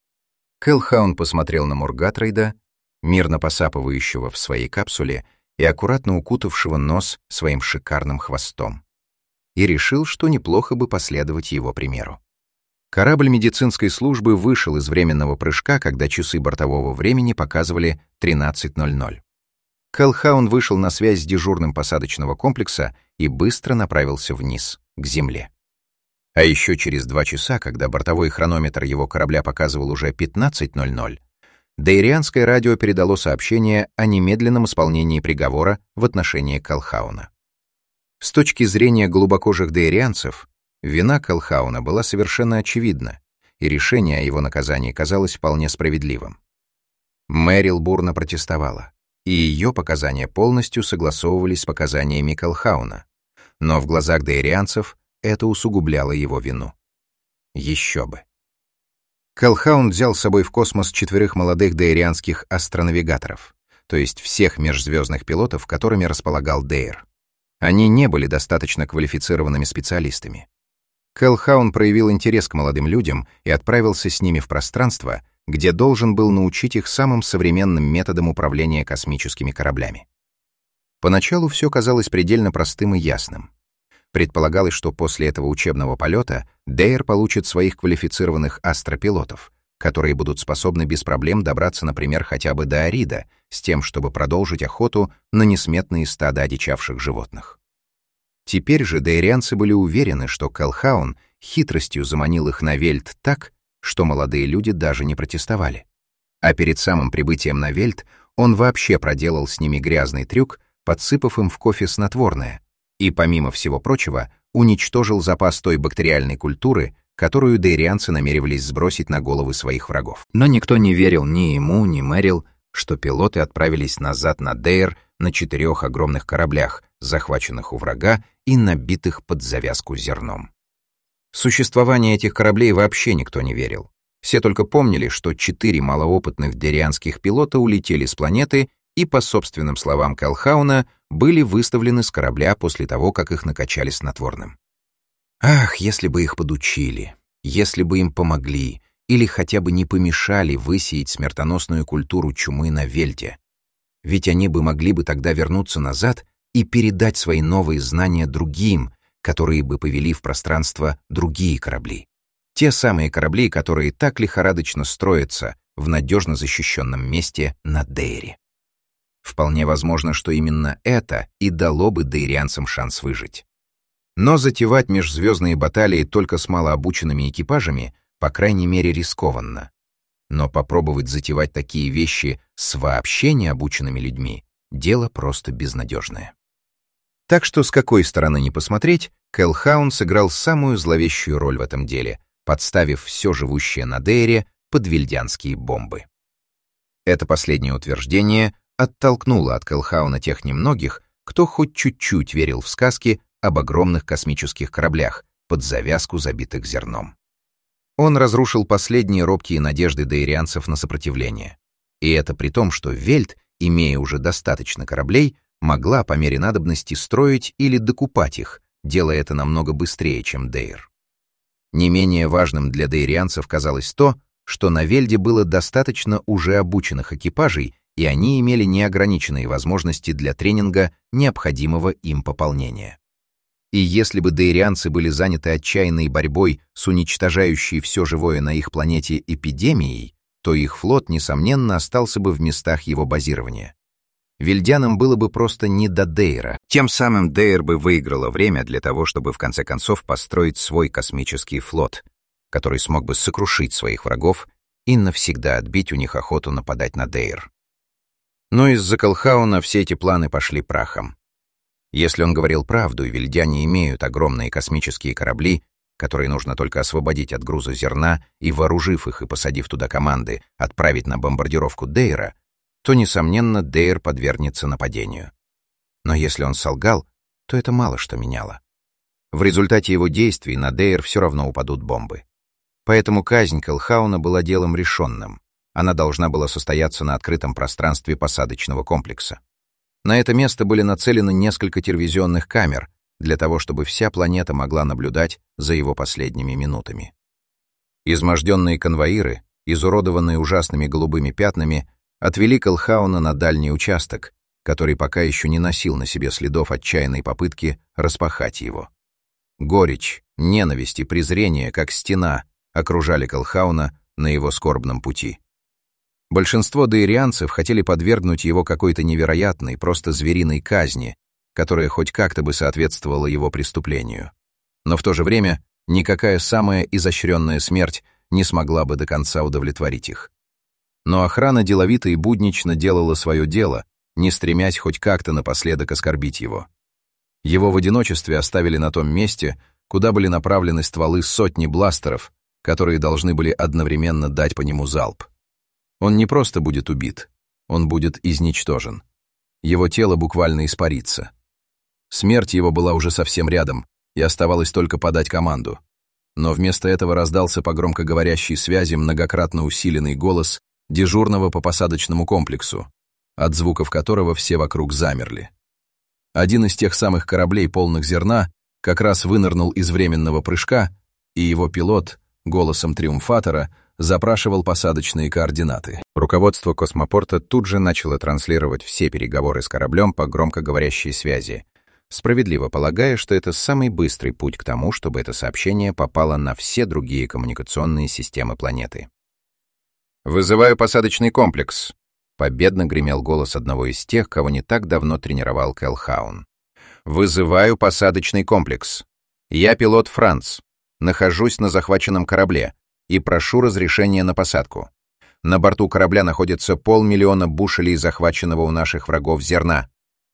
Колхаун посмотрел на Мургатрейда, мирно посапывающего в своей капсуле и аккуратно укутавшего нос своим шикарным хвостом, и решил, что неплохо бы последовать его примеру. Корабль медицинской службы вышел из временного прыжка, когда часы бортового времени показывали тринадцать ноль ноль. Колхаун вышел на связь с дежурным посадочного комплекса и быстро направился вниз, к земле. А еще через два часа, когда бортовой хронометр его корабля показывал уже пятнадцать ноль ноль, дейрианское радио передало сообщение о немедленном исполнении приговора в отношении Колхауна. С точки зрения глубокожих дейрианцев, вина Колхауна была совершенно очевидна, и решение о его наказании казалось вполне справедливым. Мэрил бурно протестовала, и ее показания полностью согласовывались с показаниями Колхауна, но в глазах дейрианцев это усугубляло его вину. Еще бы. Колхаун взял с собой в космос четверых молодых дейрианских астронавигаторов, то есть всех межзвездных пилотов, которыми располагал Дейр. Они не были достаточно квалифицированными специалистами. Колхаун проявил интерес к молодым людям и отправился с ними в пространство, где должен был научить их самым современным методам управления космическими кораблями. Поначалу все казалось предельно простым и ясным. Предполагалось, что после этого учебного полета Дейр получит своих квалифицированных астропилотов, которые будут способны без проблем добраться, например, хотя бы до Арида, с тем, чтобы продолжить охоту на несметные стада одичавших животных. Теперь же дейрианцы были уверены, что Колхаун хитростью заманил их на Вельт так, что молодые люди даже не протестовали. А перед самым прибытием на Вельт он вообще проделал с ними грязный трюк, подсыпав им в кофе снотворное, и, помимо всего прочего, уничтожил запас той бактериальной культуры, которую дейрианцы намеревались сбросить на головы своих врагов. Но никто не верил ни ему, ни Мэрил, что пилоты отправились назад на Дейр на четырех огромных кораблях, захваченных у врага и набитых под завязку зерном. В существование этих кораблей вообще никто не верил. Все только помнили, что четыре малоопытных дейрианских пилота улетели с планеты и, по собственным словам Колхауна, были выставлены с корабля после того, как их накачали снотворным. Ах, если бы их подучили, если бы им помогли, или хотя бы не помешали высеять смертоносную культуру чумы на Вельте. Ведь они бы могли бы тогда вернуться назад и передать свои новые знания другим, которые бы повели в пространство другие корабли. Те самые корабли, которые так лихорадочно строятся в надежно защищенном месте на Дейре. Вполне возможно, что именно это и дало бы дейрианцам шанс выжить. Но затевать межзвездные баталии только с малообученными экипажами, по крайней мере, рискованно. Но попробовать затевать такие вещи с вообще необученными людьми — дело просто безнадежное. Так что с какой стороны ни посмотреть, Колхаун сыграл самую зловещую роль в этом деле, подставив все живущее на Дейре под вельдянские бомбы. Это последнее утверждение оттолкнуло от Колхауна тех немногих, кто хоть чуть-чуть верил в сказки об огромных космических кораблях, под завязку забитых зерном. Он разрушил последние робкие надежды дейрианцев на сопротивление. И это при том, что Вельт, имея уже достаточно кораблей, могла по мере надобности строить или докупать их, делая это намного быстрее, чем Дейр. Не менее важным для дейрианцев казалось то, что на Вельде было достаточно уже обученных экипажей, и они имели неограниченные возможности для тренинга необходимого им пополнения. И если бы дейрианцы были заняты отчаянной борьбой с уничтожающей все живое на их планете эпидемией, то их флот, несомненно, остался бы в местах его базирования. Вельдянам было бы просто не до Дейра. Тем самым Дейр бы выиграла время для того, чтобы в конце концов построить свой космический флот, который смог бы сокрушить своих врагов и навсегда отбить у них охоту нападать на Дейр. Но из-за Колхауна все эти планы пошли прахом. Если он говорил правду, и вельдяне имеют огромные космические корабли, которые нужно только освободить от груза зерна и, вооружив их и посадив туда команды, отправить на бомбардировку Дейра, то, несомненно, Дейр подвергнется нападению. Но если он солгал, то это мало что меняло. В результате его действий на Дейр все равно упадут бомбы. Поэтому казнь Колхауна была делом решенным. Она должна была состояться на открытом пространстве посадочного комплекса. На это место были нацелены несколько телевизионных камер для того, чтобы вся планета могла наблюдать за его последними минутами. Изможденные конвоиры, изуродованные ужасными голубыми пятнами, отвели Колхауна на дальний участок, который пока еще не носил на себе следов отчаянной попытки распахать его. Горечь, ненависть и презрение, как стена, окружали Колхауна на его скорбном пути. Большинство дейрианцев хотели подвергнуть его какой-то невероятной, просто звериной казни, которая хоть как-то бы соответствовала его преступлению. Но в то же время никакая самая изощренная смерть не смогла бы до конца удовлетворить их. Но охрана деловито и буднично делала свое дело, не стремясь хоть как-то напоследок оскорбить его. Его в одиночестве оставили на том месте, куда были направлены стволы сотни бластеров, которые должны были одновременно дать по нему залп. Он не просто будет убит, он будет изничтожен. Его тело буквально испарится. Смерть его была уже совсем рядом, и оставалось только подать команду. Но вместо этого раздался по громкоговорящей связи многократно усиленный голос дежурного по посадочному комплексу, от звуков которого все вокруг замерли. Один из тех самых кораблей, полных зерна, как раз вынырнул из временного прыжка, и его пилот, голосом триумфатора, запрашивал посадочные координаты. Руководство космопорта тут же начало транслировать все переговоры с кораблем по громкоговорящей связи, справедливо полагая, что это самый быстрый путь к тому, чтобы это сообщение попало на все другие коммуникационные системы планеты. «Вызываю посадочный комплекс», — победно гремел голос одного из тех, кого не так давно тренировал Келхаун. «Вызываю посадочный комплекс. Я пилот Франц. Нахожусь на захваченном корабле и прошу разрешения на посадку. На борту корабля находится полмиллиона бушелей захваченного у наших врагов зерна».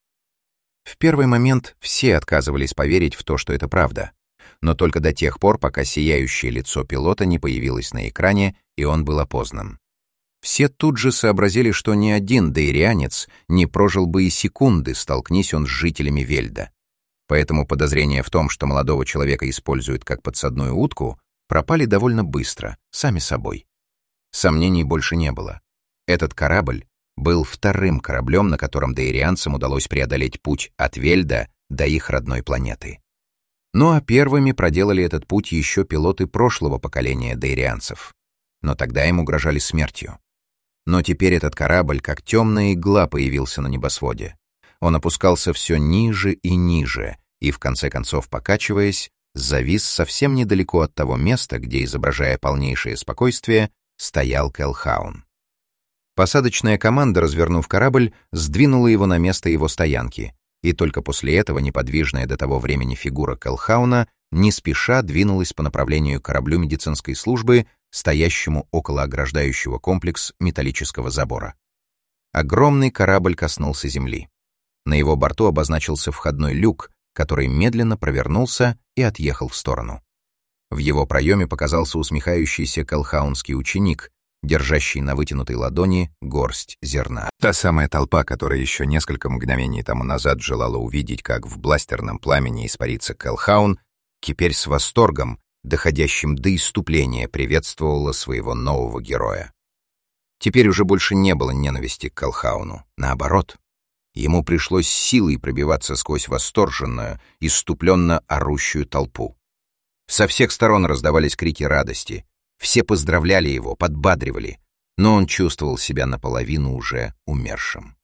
В первый момент все отказывались поверить в то, что это правда, но только до тех пор, пока сияющее лицо пилота не появилось на экране, и он был опознан. Все тут же сообразили, что ни один дейрианец не прожил бы и секунды, столкнись он с жителями Вельда. Поэтому подозрения в том, что молодого человека используют как подсадную утку, пропали довольно быстро, сами собой. Сомнений больше не было. Этот корабль был вторым кораблем, на котором дейрианцам удалось преодолеть путь от Вельда до их родной планеты. Ну а первыми проделали этот путь еще пилоты прошлого поколения дейрианцев. Но тогда им угрожали смертью. Но теперь этот корабль, как темная игла, появился на небосводе. Он опускался все ниже и ниже, и, в конце концов, покачиваясь, завис совсем недалеко от того места, где, изображая полнейшее спокойствие, стоял Келхаун. Посадочная команда, развернув корабль, сдвинула его на место его стоянки, и только после этого неподвижная до того времени фигура Келхауна не спеша двинулась по направлению к кораблю медицинской службы, стоящему около ограждающего комплекс металлического забора. Огромный корабль коснулся земли. На его борту обозначился входной люк, который медленно провернулся и отъехал в сторону. В его проеме показался усмехающийся колхаунский ученик, держащий на вытянутой ладони горсть зерна. Та самая толпа, которая еще несколько мгновений тому назад желала увидеть, как в бластерном пламени испарится Келхаун, теперь с восторгом, доходящим до исступления, приветствовала своего нового героя. Теперь уже больше не было ненависти к Келхауну. Наоборот, ему пришлось силой пробиваться сквозь восторженную, исступленно орущую толпу. Со всех сторон раздавались крики радости. Все поздравляли его, подбадривали, но он чувствовал себя наполовину уже умершим.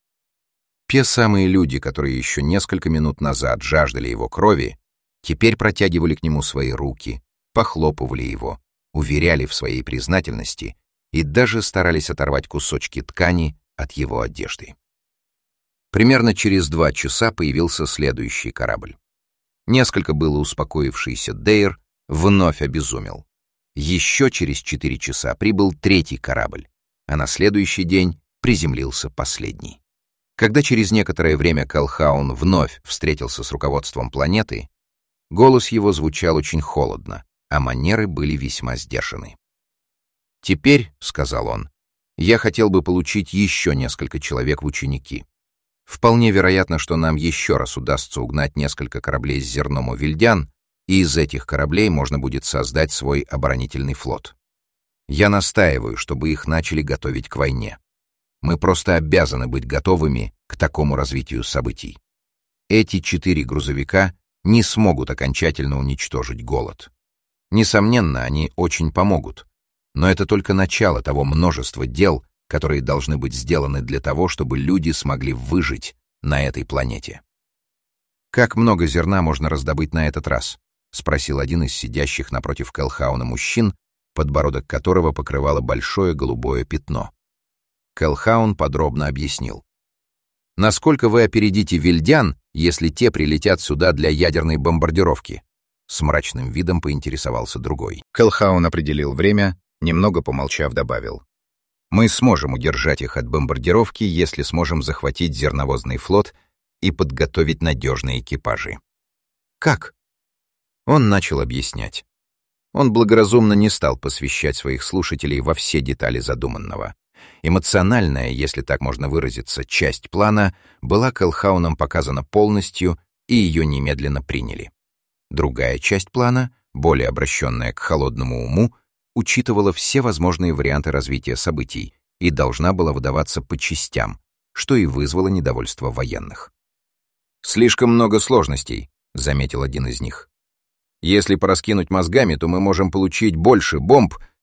Те самые люди, которые еще несколько минут назад жаждали его крови, теперь протягивали к нему свои руки, похлопывали его, уверяли в своей признательности и даже старались оторвать кусочки ткани от его одежды. Примерно через два часа появился следующий корабль. Несколько было успокоившийся Дейр вновь обезумел. Еще через четыре часа прибыл третий корабль, а на следующий день приземлился последний. Когда через некоторое время Келхаун вновь встретился с руководством планеты, голос его звучал очень холодно, а манеры были весьма сдержаны. «Теперь, — сказал он, — я хотел бы получить еще несколько человек в ученики. Вполне вероятно, что нам еще раз удастся угнать несколько кораблей с зерном у вельдян, и из этих кораблей можно будет создать свой оборонительный флот. Я настаиваю, чтобы их начали готовить к войне. Мы просто обязаны быть готовыми к такому развитию событий. Эти четыре грузовика не смогут окончательно уничтожить голод. Несомненно, они очень помогут, но это только начало того множества дел, которые должны быть сделаны для того, чтобы люди смогли выжить на этой планете. Как много зерна можно раздобыть на этот раз? — спросил один из сидящих напротив Келхауна мужчин, подбородок которого покрывало большое голубое пятно. Келхаун подробно объяснил. «Насколько вы опередите вельдян, если те прилетят сюда для ядерной бомбардировки?» С мрачным видом поинтересовался другой. Келхаун определил время, немного помолчав, добавил. «Мы сможем удержать их от бомбардировки, если сможем захватить зерновозный флот и подготовить надежные экипажи». «Как?» Он начал объяснять. Он благоразумно не стал посвящать своих слушателей во все детали задуманного. Эмоциональная, если так можно выразиться, часть плана была Келхауном показана полностью, и ее немедленно приняли. Другая часть плана, более обращенная к холодному уму, учитывала все возможные варианты развития событий и должна была выдаваться по частям, что и вызвало недовольство военных. «Слишком много сложностей», — заметил один из них. «Если пораскинуть мозгами, то мы можем получить больше бомб,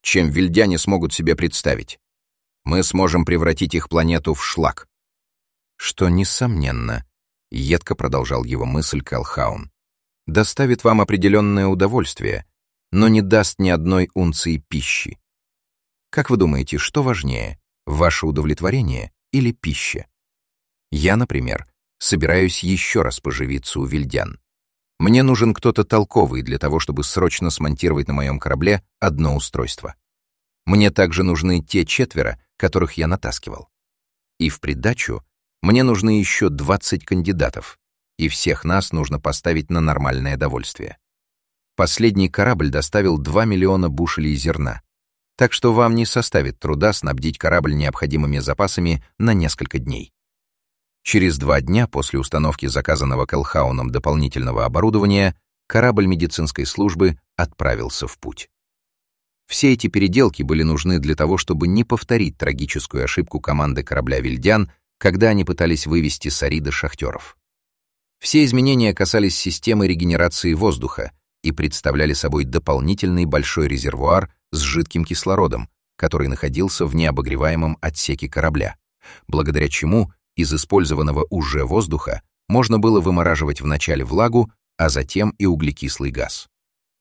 чем вильдяне смогут себе представить. Мы сможем превратить их планету в шлак. Что, несомненно, едко продолжал его мысль Келхаун, доставит вам определенное удовольствие, но не даст ни одной унции пищи. Как вы думаете, что важнее, ваше удовлетворение или пища? Я, например, собираюсь еще раз поживиться у вильдян. Мне нужен кто-то толковый для того, чтобы срочно смонтировать на моем корабле одно устройство. Мне также нужны те четверо, которых я натаскивал. И в придачу мне нужны еще двадцать кандидатов, и всех нас нужно поставить на нормальное довольствие. Последний корабль доставил два миллиона бушелей зерна, так что вам не составит труда снабдить корабль необходимыми запасами на несколько дней. Через два дня после установки заказанного Келхауном дополнительного оборудования корабль медицинской службы отправился в путь. Все эти переделки были нужны для того, чтобы не повторить трагическую ошибку команды корабля «Вильдян», когда они пытались вывести с Арида шахтеров. Все изменения касались системы регенерации воздуха и представляли собой дополнительный большой резервуар с жидким кислородом, который находился в необогреваемом отсеке корабля, благодаря чему из использованного уже воздуха можно было вымораживать вначале влагу, а затем и углекислый газ.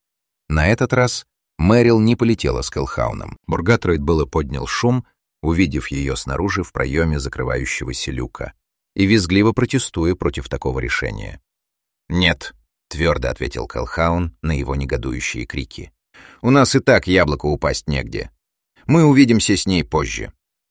На этот раз Мэрил не полетела с Келхауном. Бургатроид было поднял шум, увидев ее снаружи в проеме закрывающегося люка, и визгливо протестуя против такого решения. «Нет», — твердо ответил Келхаун на его негодующие крики. «У нас и так яблоко упасть негде. Мы увидимся с ней позже».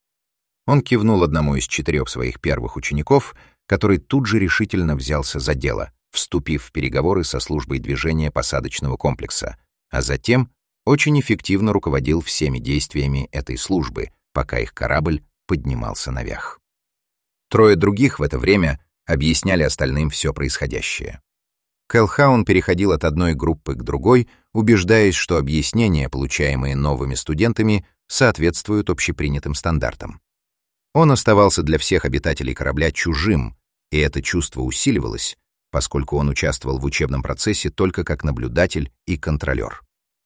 Он кивнул одному из четырех своих первых учеников, который тут же решительно взялся за дело, вступив в переговоры со службой движения посадочного комплекса, а затем очень эффективно руководил всеми действиями этой службы, пока их корабль поднимался наверх. Трое других в это время объясняли остальным все происходящее. Келхаун переходил от одной группы к другой, убеждаясь, что объяснения, получаемые новыми студентами, соответствуют общепринятым стандартам. Он оставался для всех обитателей корабля чужим, и это чувство усиливалось, поскольку он участвовал в учебном процессе только как наблюдатель и контролер.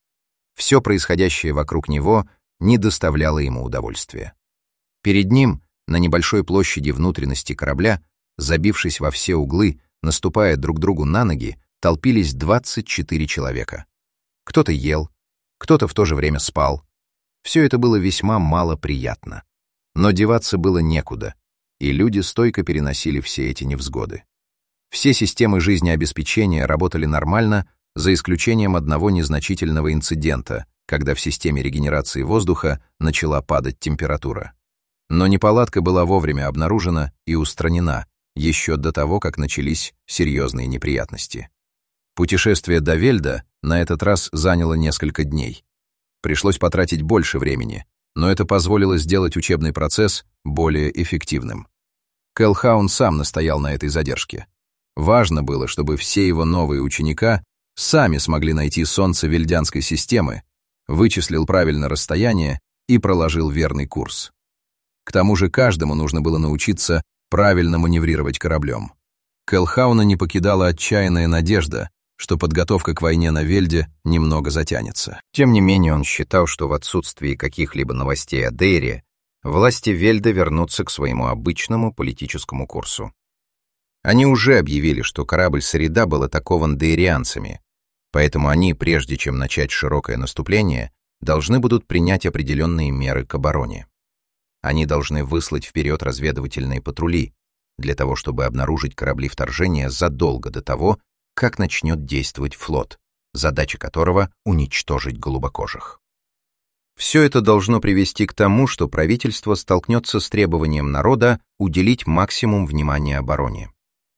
Все происходящее вокруг него не доставляло ему удовольствия. Перед ним, на небольшой площади внутренности корабля, забившись во все углы, наступая друг другу на ноги, толпились двадцать четыре человека. Кто-то ел, кто-то в то же время спал. Все это было весьма малоприятно. Но деваться было некуда, и люди стойко переносили все эти невзгоды. Все системы жизнеобеспечения работали нормально, за исключением одного незначительного инцидента, когда в системе регенерации воздуха начала падать температура. Но неполадка была вовремя обнаружена и устранена, еще до того, как начались серьезные неприятности. Путешествие до Вельда на этот раз заняло несколько дней. Пришлось потратить больше времени, но это позволило сделать учебный процесс более эффективным. Келхаун сам настоял на этой задержке. Важно было, чтобы все его новые ученика сами смогли найти солнце вельдянской системы, вычислил правильно расстояние и проложил верный курс. К тому же каждому нужно было научиться правильно маневрировать кораблем. Келхауна не покидала отчаянная надежда, что подготовка к войне на Вельде немного затянется. Тем не менее, он считал, что в отсутствии каких-либо новостей о Дейре власти Вельда вернутся к своему обычному политическому курсу. Они уже объявили, что корабль Сарида был атакован дейрианцами, поэтому они, прежде чем начать широкое наступление, должны будут принять определенные меры к обороне. Они должны выслать вперед разведывательные патрули для того, чтобы обнаружить корабли вторжения задолго до того, как начнет действовать флот, задача которого — уничтожить голубокожих. Все это должно привести к тому, что правительство столкнется с требованием народа уделить максимум внимания обороне.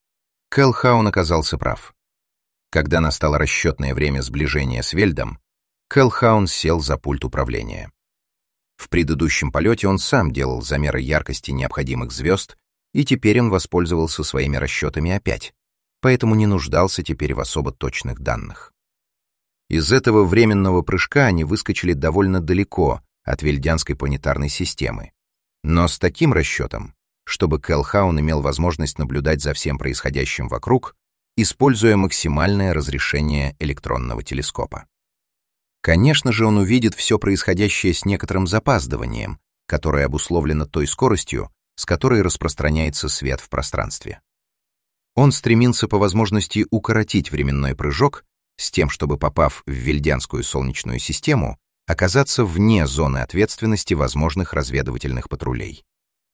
Келхаун оказался прав. Когда настало расчетное время сближения с Вельдом, Келхаун сел за пульт управления. В предыдущем полете он сам делал замеры яркости необходимых звезд, и теперь он воспользовался своими расчетами опять, поэтому не нуждался теперь в особо точных данных. Из этого временного прыжка они выскочили довольно далеко от вельдянской планетарной системы, но с таким расчетом, чтобы Келхаун имел возможность наблюдать за всем происходящим вокруг, используя максимальное разрешение электронного телескопа. Конечно же, он увидит все происходящее с некоторым запаздыванием, которое обусловлено той скоростью, с которой распространяется свет в пространстве. Он стремился по возможности укоротить временной прыжок с тем, чтобы, попав в Вельдянскую солнечную систему, оказаться вне зоны ответственности возможных разведывательных патрулей.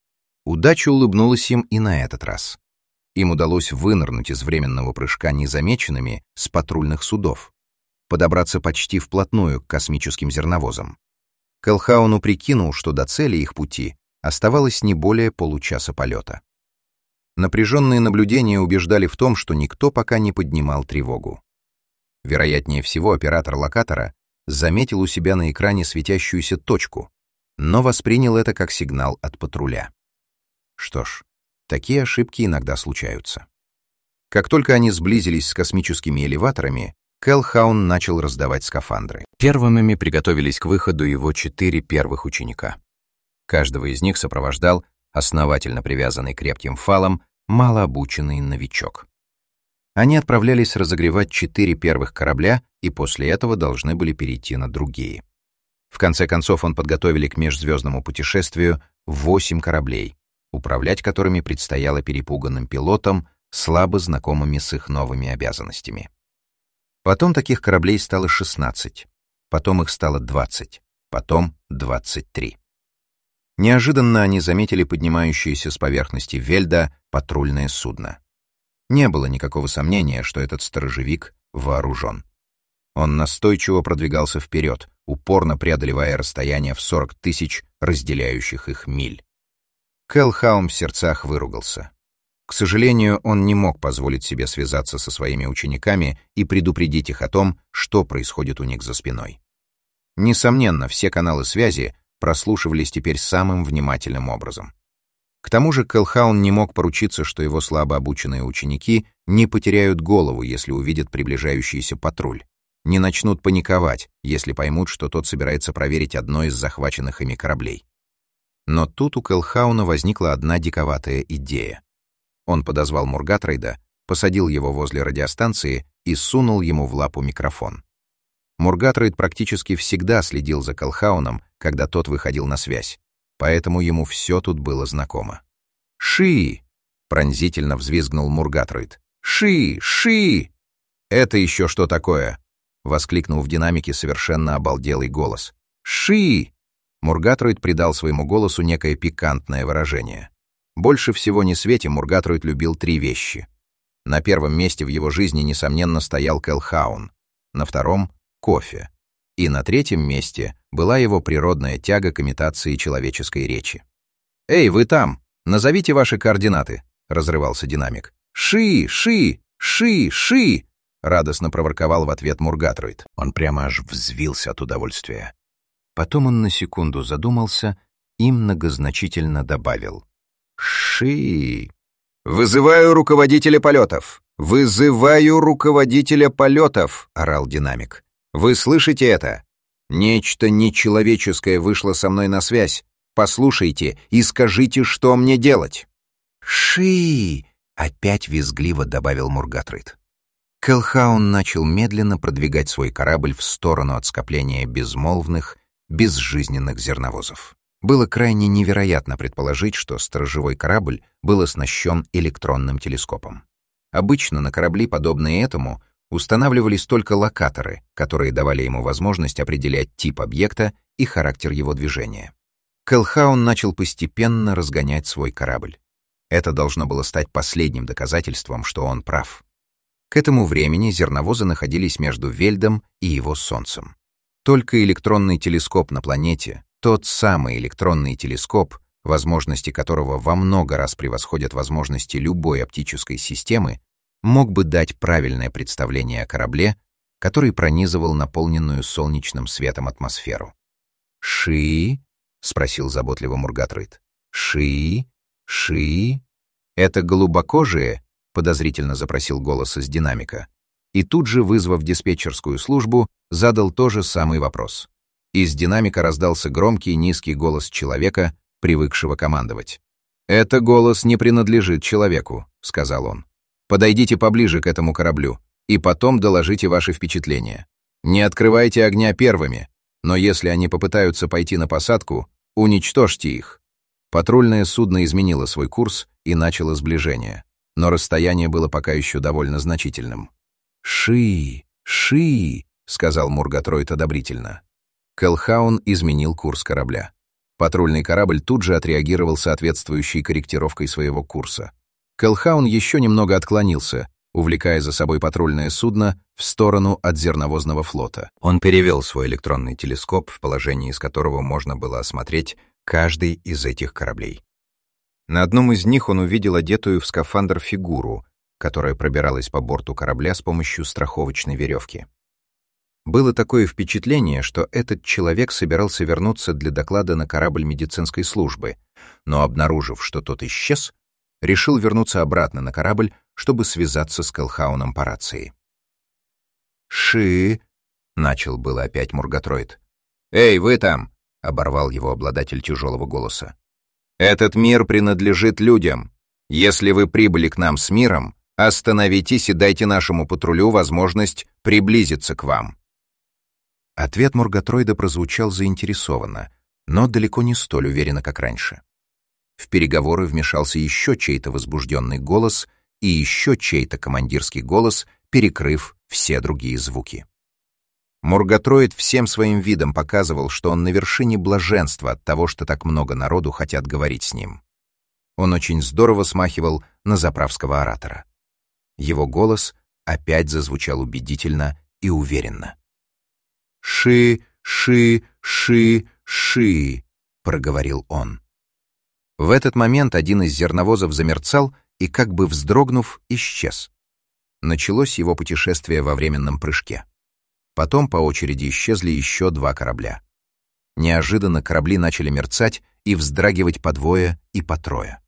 Удача улыбнулась им и на этот раз. Им удалось вынырнуть из временного прыжка незамеченными с патрульных судов, подобраться почти вплотную к космическим зерновозам. Колхауну прикинул, что до цели их пути оставалось не более получаса полета. Напряженные наблюдения убеждали в том, что никто пока не поднимал тревогу. Вероятнее всего, оператор локатора заметил у себя на экране светящуюся точку, но воспринял это как сигнал от патруля. Что ж, такие ошибки иногда случаются. Как только они сблизились с космическими элеваторами, Колхаун начал раздавать скафандры. Первыми приготовились к выходу его четыре первых ученика. Каждого из них сопровождал основательно привязанный крепким фалом малообученный новичок. Они отправлялись разогревать четыре первых корабля и после этого должны были перейти на другие. В конце концов, он подготовили к межзвездному путешествию восемь кораблей, управлять которыми предстояло перепуганным пилотам, слабо знакомыми с их новыми обязанностями. Потом таких кораблей стало шестнадцать, потом их стало двадцать, потом двадцать три. Неожиданно они заметили поднимающееся с поверхности Вельда патрульное судно. Не было никакого сомнения, что этот сторожевик вооружен. Он настойчиво продвигался вперед, упорно преодолевая расстояние в сорок тысяч разделяющих их миль. Колхаун в сердцах выругался. К сожалению, он не мог позволить себе связаться со своими учениками и предупредить их о том, что происходит у них за спиной. Несомненно, все каналы связи прослушивались теперь самым внимательным образом. К тому же Колхаун не мог поручиться, что его слабо обученные ученики не потеряют голову, если увидят приближающийся патруль, не начнут паниковать, если поймут, что тот собирается проверить одно из захваченных ими кораблей. Но тут у Колхауна возникла одна диковатая идея. Он подозвал Мургатрейда, посадил его возле радиостанции и сунул ему в лапу микрофон. Мургатрейд практически всегда следил за Колхауном, когда тот выходил на связь, поэтому ему все тут было знакомо. «Ши!» — пронзительно взвизгнул Мургатрейд. «Ши! Ши!» «Это еще что такое?» — воскликнул в динамике совершенно обалделый голос. «Ши!» Мургатрейд придал своему голосу некое пикантное выражение. Больше всего на свете Мургатрейд любил три вещи. На первом месте в его жизни, несомненно, стоял Колхаун, на втором — кофе, и на третьем месте была его природная тяга к имитации человеческой речи. «Эй, вы там! Назовите ваши координаты!» — разрывался динамик. «Ши! Ши! Ши! Ши!» — радостно проворковал в ответ Мургатрейд. Он прямо аж взвился от удовольствия. Потом он на секунду задумался и многозначительно добавил. «Ши!» «Вызываю руководителя полетов! Вызываю руководителя полетов!» — орал динамик. «Вы слышите это? Нечто нечеловеческое вышло со мной на связь. Послушайте и скажите, что мне делать!» «Ши!» — опять визгливо добавил Мургатрейд. Колхаун начал медленно продвигать свой корабль в сторону от скопления безмолвных, безжизненных зерновозов. Было крайне невероятно предположить, что сторожевой корабль был оснащен электронным телескопом. Обычно на корабли, подобные этому, устанавливались только локаторы, которые давали ему возможность определять тип объекта и характер его движения. Колхаун начал постепенно разгонять свой корабль. Это должно было стать последним доказательством, что он прав. К этому времени зерновозы находились между Вельдом и его Солнцем. Только электронный телескоп на планете, тот самый электронный телескоп, возможности которого во много раз превосходят возможности любой оптической системы, мог бы дать правильное представление о корабле, который пронизывал наполненную солнечным светом атмосферу. «Ши?» — спросил заботливо Мургатрейд. «Ши? Ши? Это голубокожие?» — подозрительно запросил голос из динамика. И тут же, вызвав диспетчерскую службу, задал тот же самый вопрос. Из динамика раздался громкий низкий голос человека, привыкшего командовать. «Это голос не принадлежит человеку», — сказал он. «Подойдите поближе к этому кораблю и потом доложите ваши впечатления. Не открывайте огня первыми, но если они попытаются пойти на посадку, уничтожьте их. Патрульное судно изменило свой курс и начало сближение, но расстояние было пока еще довольно значительным. «Ши, ши», — сказал Мургатройд одобрительно. Колхаун изменил курс корабля. Патрульный корабль тут же отреагировал соответствующей корректировкой своего курса. Колхаун еще немного отклонился, увлекая за собой патрульное судно в сторону от зерновозного флота. Он перевел свой электронный телескоп, в положении из которого можно было осмотреть каждый из этих кораблей. На одном из них он увидел одетую в скафандр фигуру, которая пробиралась по борту корабля с помощью страховочной веревки. Было такое впечатление, что этот человек собирался вернуться для доклада на корабль медицинской службы, но, обнаружив, что тот исчез, решил вернуться обратно на корабль, чтобы связаться с Колхауном по рации. «Ши!» — начал было опять Мургатройд. «Эй, вы там!» — оборвал его обладатель тяжелого голоса. «Этот мир принадлежит людям. Если вы прибыли к нам с миром, остановитесь и дайте нашему патрулю возможность приблизиться к вам». Ответ Мургатройда прозвучал заинтересованно, но далеко не столь уверенно, как раньше. В переговоры вмешался еще чей-то возбужденный голос и еще чей-то командирский голос, перекрыв все другие звуки. Мургатройд всем своим видом показывал, что он на вершине блаженства от того, что так много народу хотят говорить с ним. Он очень здорово смахивал на заправского оратора. Его голос опять зазвучал убедительно и уверенно. «Ши, ши, ши, ши», — проговорил он. В этот момент один из зерновозов замерцал и, как бы вздрогнув, исчез. Началось его путешествие во временном прыжке. Потом по очереди исчезли еще два корабля. Неожиданно корабли начали мерцать и вздрагивать по двое и по трое.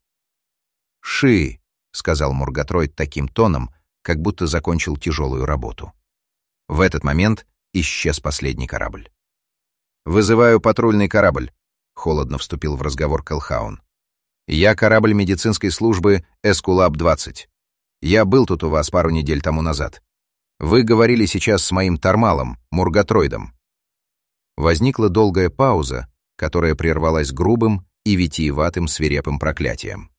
«Ши», — сказал Мургатройд таким тоном, как будто закончил тяжелую работу. В этот момент исчез последний корабль. «Вызываю патрульный корабль», — холодно вступил в разговор Колхаун. «Я корабль медицинской службы Эскулап-двадцать. Я был тут у вас пару недель тому назад. Вы говорили сейчас с моим Тармалом, Мургатройдом». Возникла долгая пауза, которая прервалась грубым и витиеватым свирепым проклятием.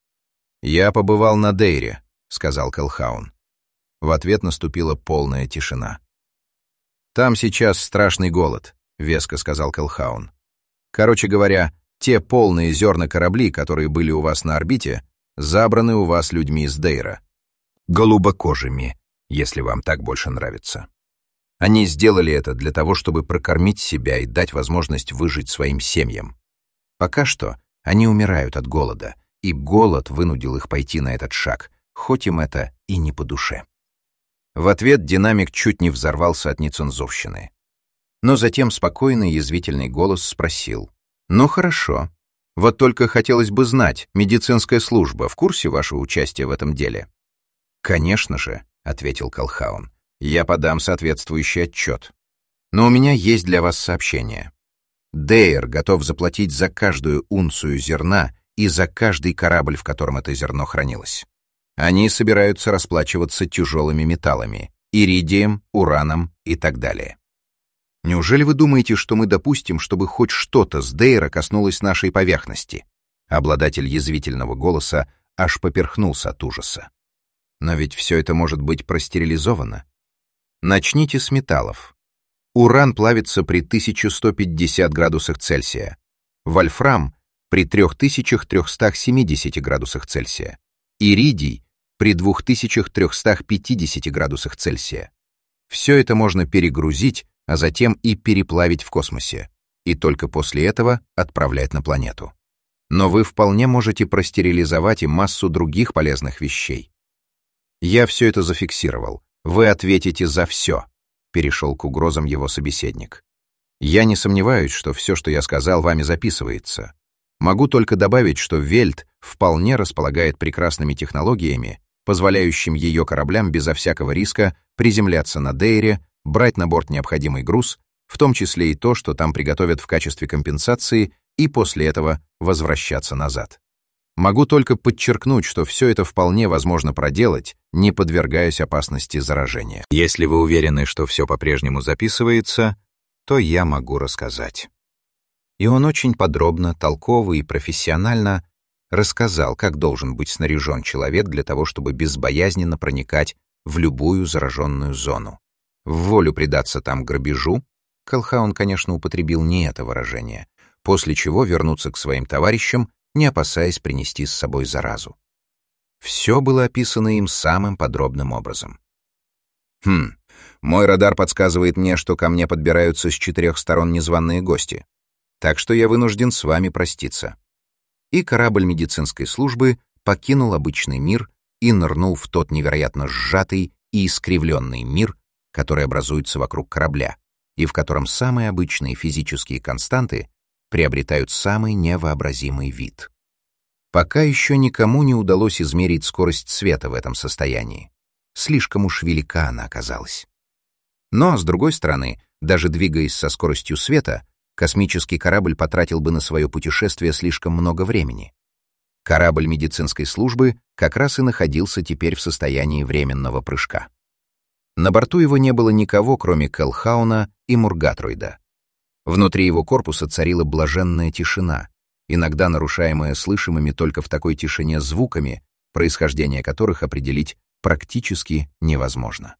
«Я побывал на Дейре», — сказал Колхаун. В ответ наступила полная тишина. «Там сейчас страшный голод», — веско сказал Колхаун. «Короче говоря, те полные зерна корабли, которые были у вас на орбите, забраны у вас людьми из Дейра. Голубокожими, если вам так больше нравится. Они сделали это для того, чтобы прокормить себя и дать возможность выжить своим семьям. Пока что они умирают от голода, и голод вынудил их пойти на этот шаг, хоть им это и не по душе». В ответ динамик чуть не взорвался от нецензурщины. Но затем спокойный язвительный голос спросил: «Ну хорошо. Вот только хотелось бы знать, медицинская служба в курсе вашего участия в этом деле?» «Конечно же», — ответил Колхаун. «Я подам соответствующий отчет. Но у меня есть для вас сообщение. Дейр готов заплатить за каждую унцию зерна и за каждый корабль, в котором это зерно хранилось. Они собираются расплачиваться тяжелыми металлами, иридием, ураном и так далее. Неужели вы думаете, что мы допустим, чтобы хоть что-то с Дейра коснулось нашей поверхности?» Обладатель язвительного голоса аж поперхнулся от ужаса. «Но ведь все это может быть простерилизовано. Начните с металлов. Уран плавится при тысяча сто пятьдесят градусах Цельсия, вольфрам — при три тысячи триста семьдесят градусах Цельсия, иридий — при две тысячи триста пятьдесят градусах Цельсия. Все это можно перегрузить, а затем и переплавить в космосе, и только после этого отправлять на планету. Но вы вполне можете простерилизовать и массу других полезных вещей. Я все это зафиксировал. Вы ответите за все», — перешел к угрозам его собеседник. «Я не сомневаюсь, что все, что я сказал, вами записывается. Могу только добавить, что Вельт вполне располагает прекрасными технологиями, позволяющим ее кораблям безо всякого риска приземляться на Дейре, брать на борт необходимый груз, в том числе и то, что там приготовят в качестве компенсации, и после этого возвращаться назад. Могу только подчеркнуть, что все это вполне возможно проделать, не подвергаясь опасности заражения. Если вы уверены, что все по-прежнему записывается, то я могу рассказать. И он очень подробно, толково и профессионально рассказал, как должен быть снаряжен человек для того, чтобы безбоязненно проникать в любую зараженную зону. В волю предаться там грабежу, Колхаун, конечно, употребил не это выражение, после чего вернуться к своим товарищам, не опасаясь принести с собой заразу. Все было описано им самым подробным образом. «Хм, мой радар подсказывает мне, что ко мне подбираются с четырех сторон незваные гости, так что я вынужден с вами проститься». И корабль медицинской службы покинул обычный мир и нырнул в тот невероятно сжатый и искривленный мир, который образуется вокруг корабля, и в котором самые обычные физические константы приобретают самый невообразимый вид. Пока еще никому не удалось измерить скорость света в этом состоянии. Слишком уж велика она оказалась. Но, с другой стороны, даже двигаясь со скоростью света, космический корабль потратил бы на свое путешествие слишком много времени. Корабль медицинской службы как раз и находился теперь в состоянии временного прыжка. На борту его не было никого, кроме Колхауна и Мургатруйда. Внутри его корпуса царила блаженная тишина, иногда нарушаемая слышимыми только в такой тишине звуками, происхождение которых определить практически невозможно.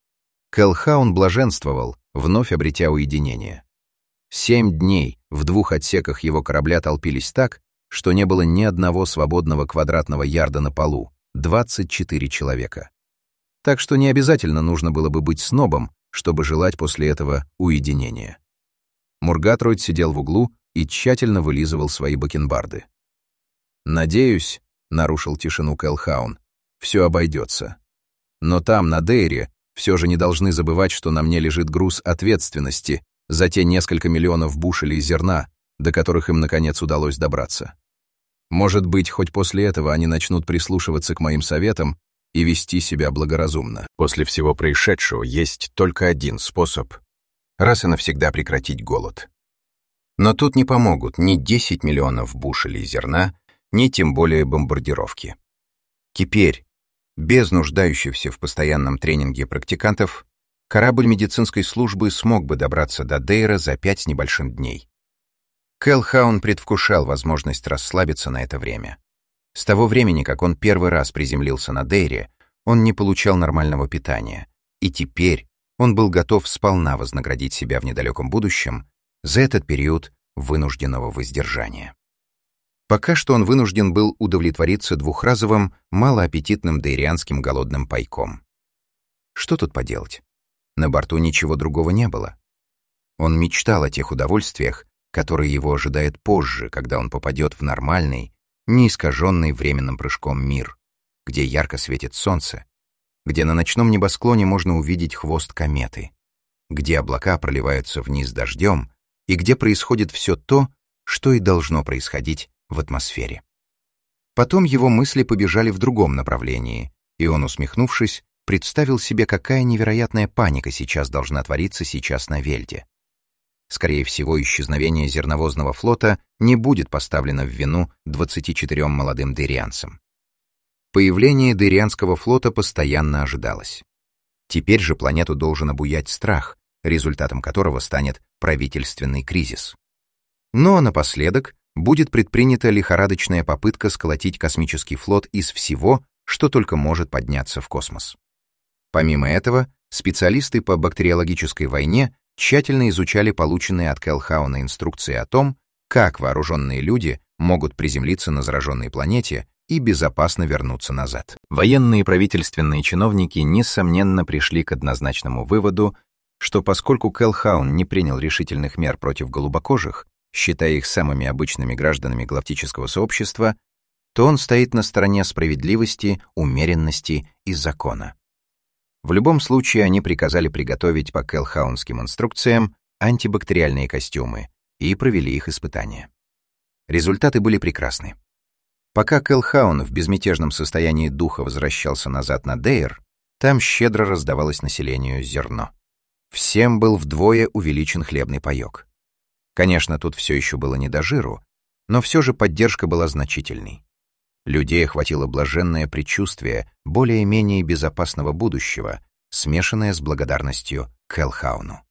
Колхаун блаженствовал, вновь обретя уединение. Семь дней в двух отсеках его корабля толпились так, что не было ни одного свободного квадратного ярда на полу, двадцать четыре человека. Так что не обязательно нужно было бы быть снобом, чтобы желать после этого уединения. Мургатруйд сидел в углу и тщательно вылизывал свои бакенбарды. «Надеюсь», — нарушил тишину Колхаун, — «все обойдется. Но там, на Дейре, все же не должны забывать, что на мне лежит груз ответственности за те несколько миллионов бушелей зерна, до которых им, наконец, удалось добраться. Может быть, хоть после этого они начнут прислушиваться к моим советам и вести себя благоразумно. После всего происшедшего есть только один способ раз и навсегда прекратить голод. Но тут не помогут ни десять миллионов бушелей зерна, ни тем более бомбардировки. Теперь, без нуждающихся в постоянном тренинге практикантов, корабль медицинской службы смог бы добраться до Дейра за пять с небольшим дней. Колхаун предвкушал возможность расслабиться на это время. С того времени, как он первый раз приземлился на Дейре, он не получал нормального питания, и теперь он был готов сполна вознаградить себя в недалеком будущем за этот период вынужденного воздержания. Пока что он вынужден был удовлетвориться двухразовым, малоаппетитным дейрианским голодным пайком. Что тут поделать? На борту ничего другого не было. Он мечтал о тех удовольствиях, которые его ожидают позже, когда он попадет в нормальный, не искаженный временным прыжком мир, где ярко светит солнце, где на ночном небосклоне можно увидеть хвост кометы, где облака проливаются вниз дождем и где происходит все то, что и должно происходить в атмосфере. Потом его мысли побежали в другом направлении, и он, усмехнувшись, представил себе, какая невероятная паника сейчас должна твориться сейчас на Вельде. Скорее всего, исчезновение зерновозного флота не будет поставлено в вину двадцати четырем молодым дейрианцам. Появление дейрианского флота постоянно ожидалось. Теперь же планету должен обуять страх, результатом которого станет правительственный кризис. Но напоследок будет предпринята лихорадочная попытка сколотить космический флот из всего, что только может подняться в космос. Помимо этого, специалисты по бактериологической войне тщательно изучали полученные от Колхауна инструкции о том, как вооруженные люди могут приземлиться на зараженной планете и безопасно вернуться назад. Военные и правительственные чиновники, несомненно, пришли к однозначному выводу, что поскольку Колхаун не принял решительных мер против голубокожих, считая их самыми обычными гражданами галактического сообщества, то он стоит на стороне справедливости, умеренности и закона. В любом случае они приказали приготовить по колхаунским инструкциям антибактериальные костюмы и провели их испытания. Результаты были прекрасны. Пока Колхаун в безмятежном состоянии духа возвращался назад на Дейр, там щедро раздавалось населению зерно. Всем был вдвое увеличен хлебный паёк. Конечно, тут все еще было не до жиру, но все же поддержка была значительной. Людей охватило блаженное предчувствие более-менее безопасного будущего, смешанное с благодарностью к Колхауну.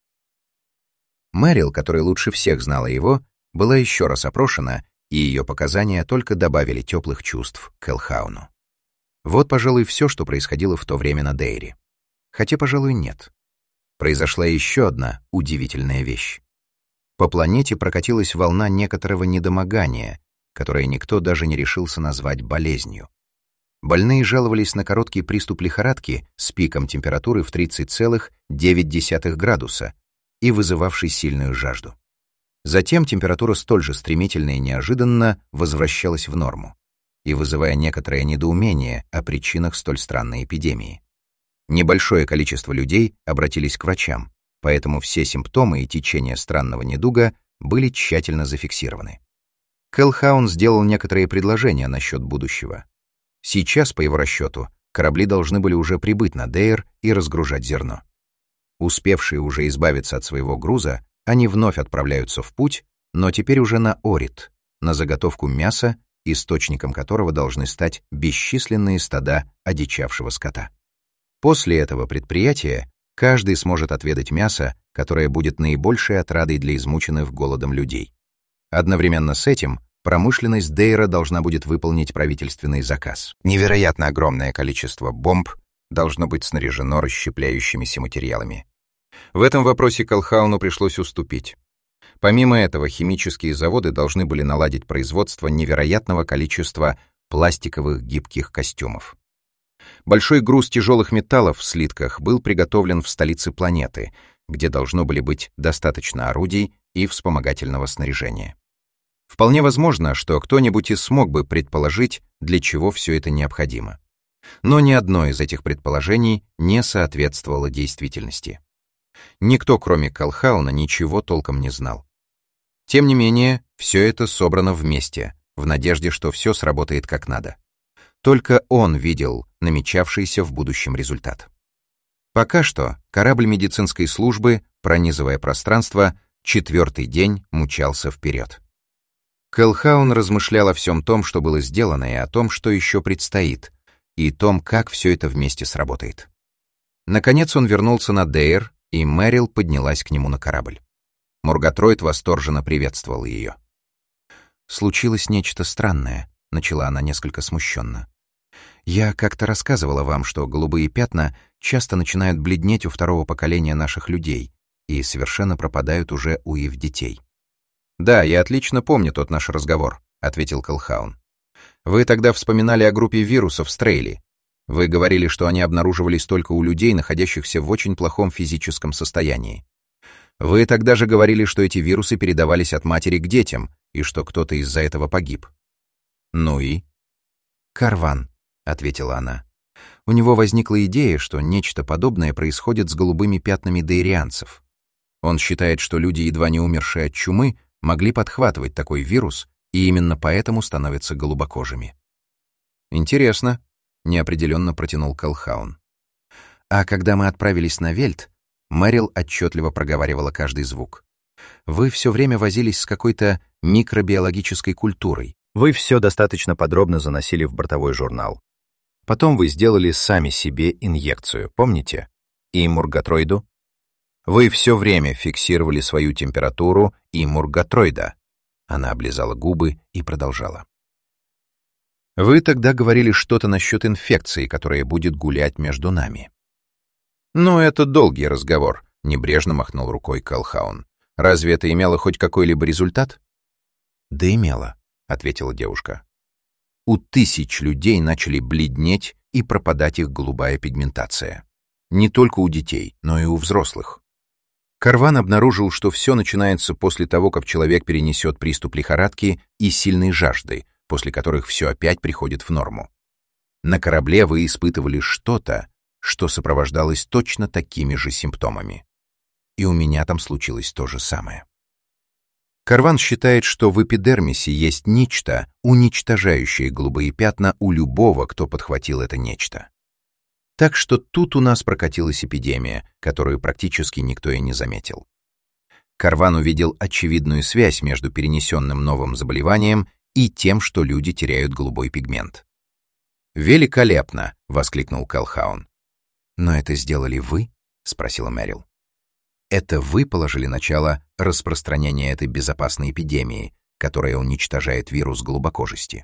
Мэрил, которая лучше всех знала его, была еще раз опрошена, и ее показания только добавили теплых чувств к Колхауну. Вот, пожалуй, все, что происходило в то время на Дейре. Хотя, пожалуй, нет. Произошла еще одна удивительная вещь. По планете прокатилась волна некоторого недомогания, которое никто даже не решился назвать болезнью. Больные жаловались на короткий приступ лихорадки с пиком температуры в тридцать целых девять десятых градуса и вызывавший сильную жажду. Затем температура столь же стремительно и неожиданно возвращалась в норму, и вызывая некоторое недоумение о причинах столь странной эпидемии. Небольшое количество людей обратились к врачам, поэтому все симптомы и течение странного недуга были тщательно зафиксированы. Колхаун сделал некоторые предложения насчет будущего. Сейчас, по его расчету, корабли должны были уже прибыть на Дейр и разгружать зерно. Успевшие уже избавиться от своего груза, они вновь отправляются в путь, но теперь уже на Орит, на заготовку мяса, источником которого должны стать бесчисленные стада одичавшего скота. После этого предприятия каждый сможет отведать мясо, которое будет наибольшей отрадой для измученных голодом людей. Одновременно с этим промышленность Дейра должна будет выполнить правительственный заказ. Невероятно огромное количество бомб должно быть снаряжено расщепляющимися материалами. В этом вопросе Колхауну пришлось уступить. Помимо этого, химические заводы должны были наладить производство невероятного количества пластиковых гибких костюмов. Большой груз тяжелых металлов в слитках был приготовлен в столице планеты, где должно были быть достаточно орудий и вспомогательного снаряжения. Вполне возможно, что кто-нибудь и смог бы предположить, для чего все это необходимо. Но ни одно из этих предположений не соответствовало действительности. Никто, кроме Колхауна, ничего толком не знал. Тем не менее, все это собрано вместе, в надежде, что все сработает как надо. Только он видел намечавшийся в будущем результат. Пока что корабль медицинской службы, пронизывая пространство, четвертый день мчался вперед. Колхаун размышлял о всем том, что было сделано, и о том, что еще предстоит, и том, как все это вместе сработает. Наконец он вернулся на Дейр, и Мэрил поднялась к нему на корабль. Мургатройд восторженно приветствовал ее. «Случилось нечто странное», — начала она несколько смущенно. «Я как-то рассказывала вам, что голубые пятна часто начинают бледнеть у второго поколения наших людей и совершенно пропадают уже у их детей». «Да, я отлично помню тот наш разговор», — ответил Колхаун. «Вы тогда вспоминали о группе вирусов Стрейли. Вы говорили, что они обнаруживались только у людей, находящихся в очень плохом физическом состоянии. Вы тогда же говорили, что эти вирусы передавались от матери к детям, и что кто-то из-за этого погиб». «Ну и?» «Карван», — ответила она. «У него возникла идея, что нечто подобное происходит с голубыми пятнами дейрианцев. Он считает, что люди, едва не умершие от чумы, могли подхватывать такой вирус, и именно поэтому становятся голубокожими». «Интересно», — неопределенно протянул Колхаун. «А когда мы отправились на Вельт, Мэрил отчетливо проговаривала каждый звук. Вы все время возились с какой-то микробиологической культурой. Вы все достаточно подробно заносили в бортовой журнал. Потом вы сделали сами себе инъекцию, помните? И Мургатройду. Вы все время фиксировали свою температуру и Мургатройда». Она облизала губы и продолжала. «Вы тогда говорили что-то насчет инфекции, которая будет гулять между нами». «Ну, это долгий разговор», — небрежно махнул рукой Колхаун. «Разве это имело хоть какой-либо результат?» «Да имело», — ответила девушка. «У тысяч людей начали бледнеть и пропадать их голубая пигментация. Не только у детей, но и у взрослых. Карван обнаружил, что все начинается после того, как человек перенесет приступ лихорадки и сильной жажды, после которых все опять приходит в норму. На корабле вы испытывали что-то, что сопровождалось точно такими же симптомами. И у меня там случилось то же самое. Карван считает, что в эпидермисе есть нечто, уничтожающее голубые пятна у любого, кто подхватил это нечто. Так что тут у нас прокатилась эпидемия, которую практически никто и не заметил. Карван увидел очевидную связь между перенесенным новым заболеванием и тем, что люди теряют голубой пигмент. «Великолепно!» — воскликнул Колхаун. «Но это сделали вы?» — спросила Мэрил. «Это вы положили начало распространению этой безопасной эпидемии, которая уничтожает вирус голубокожести».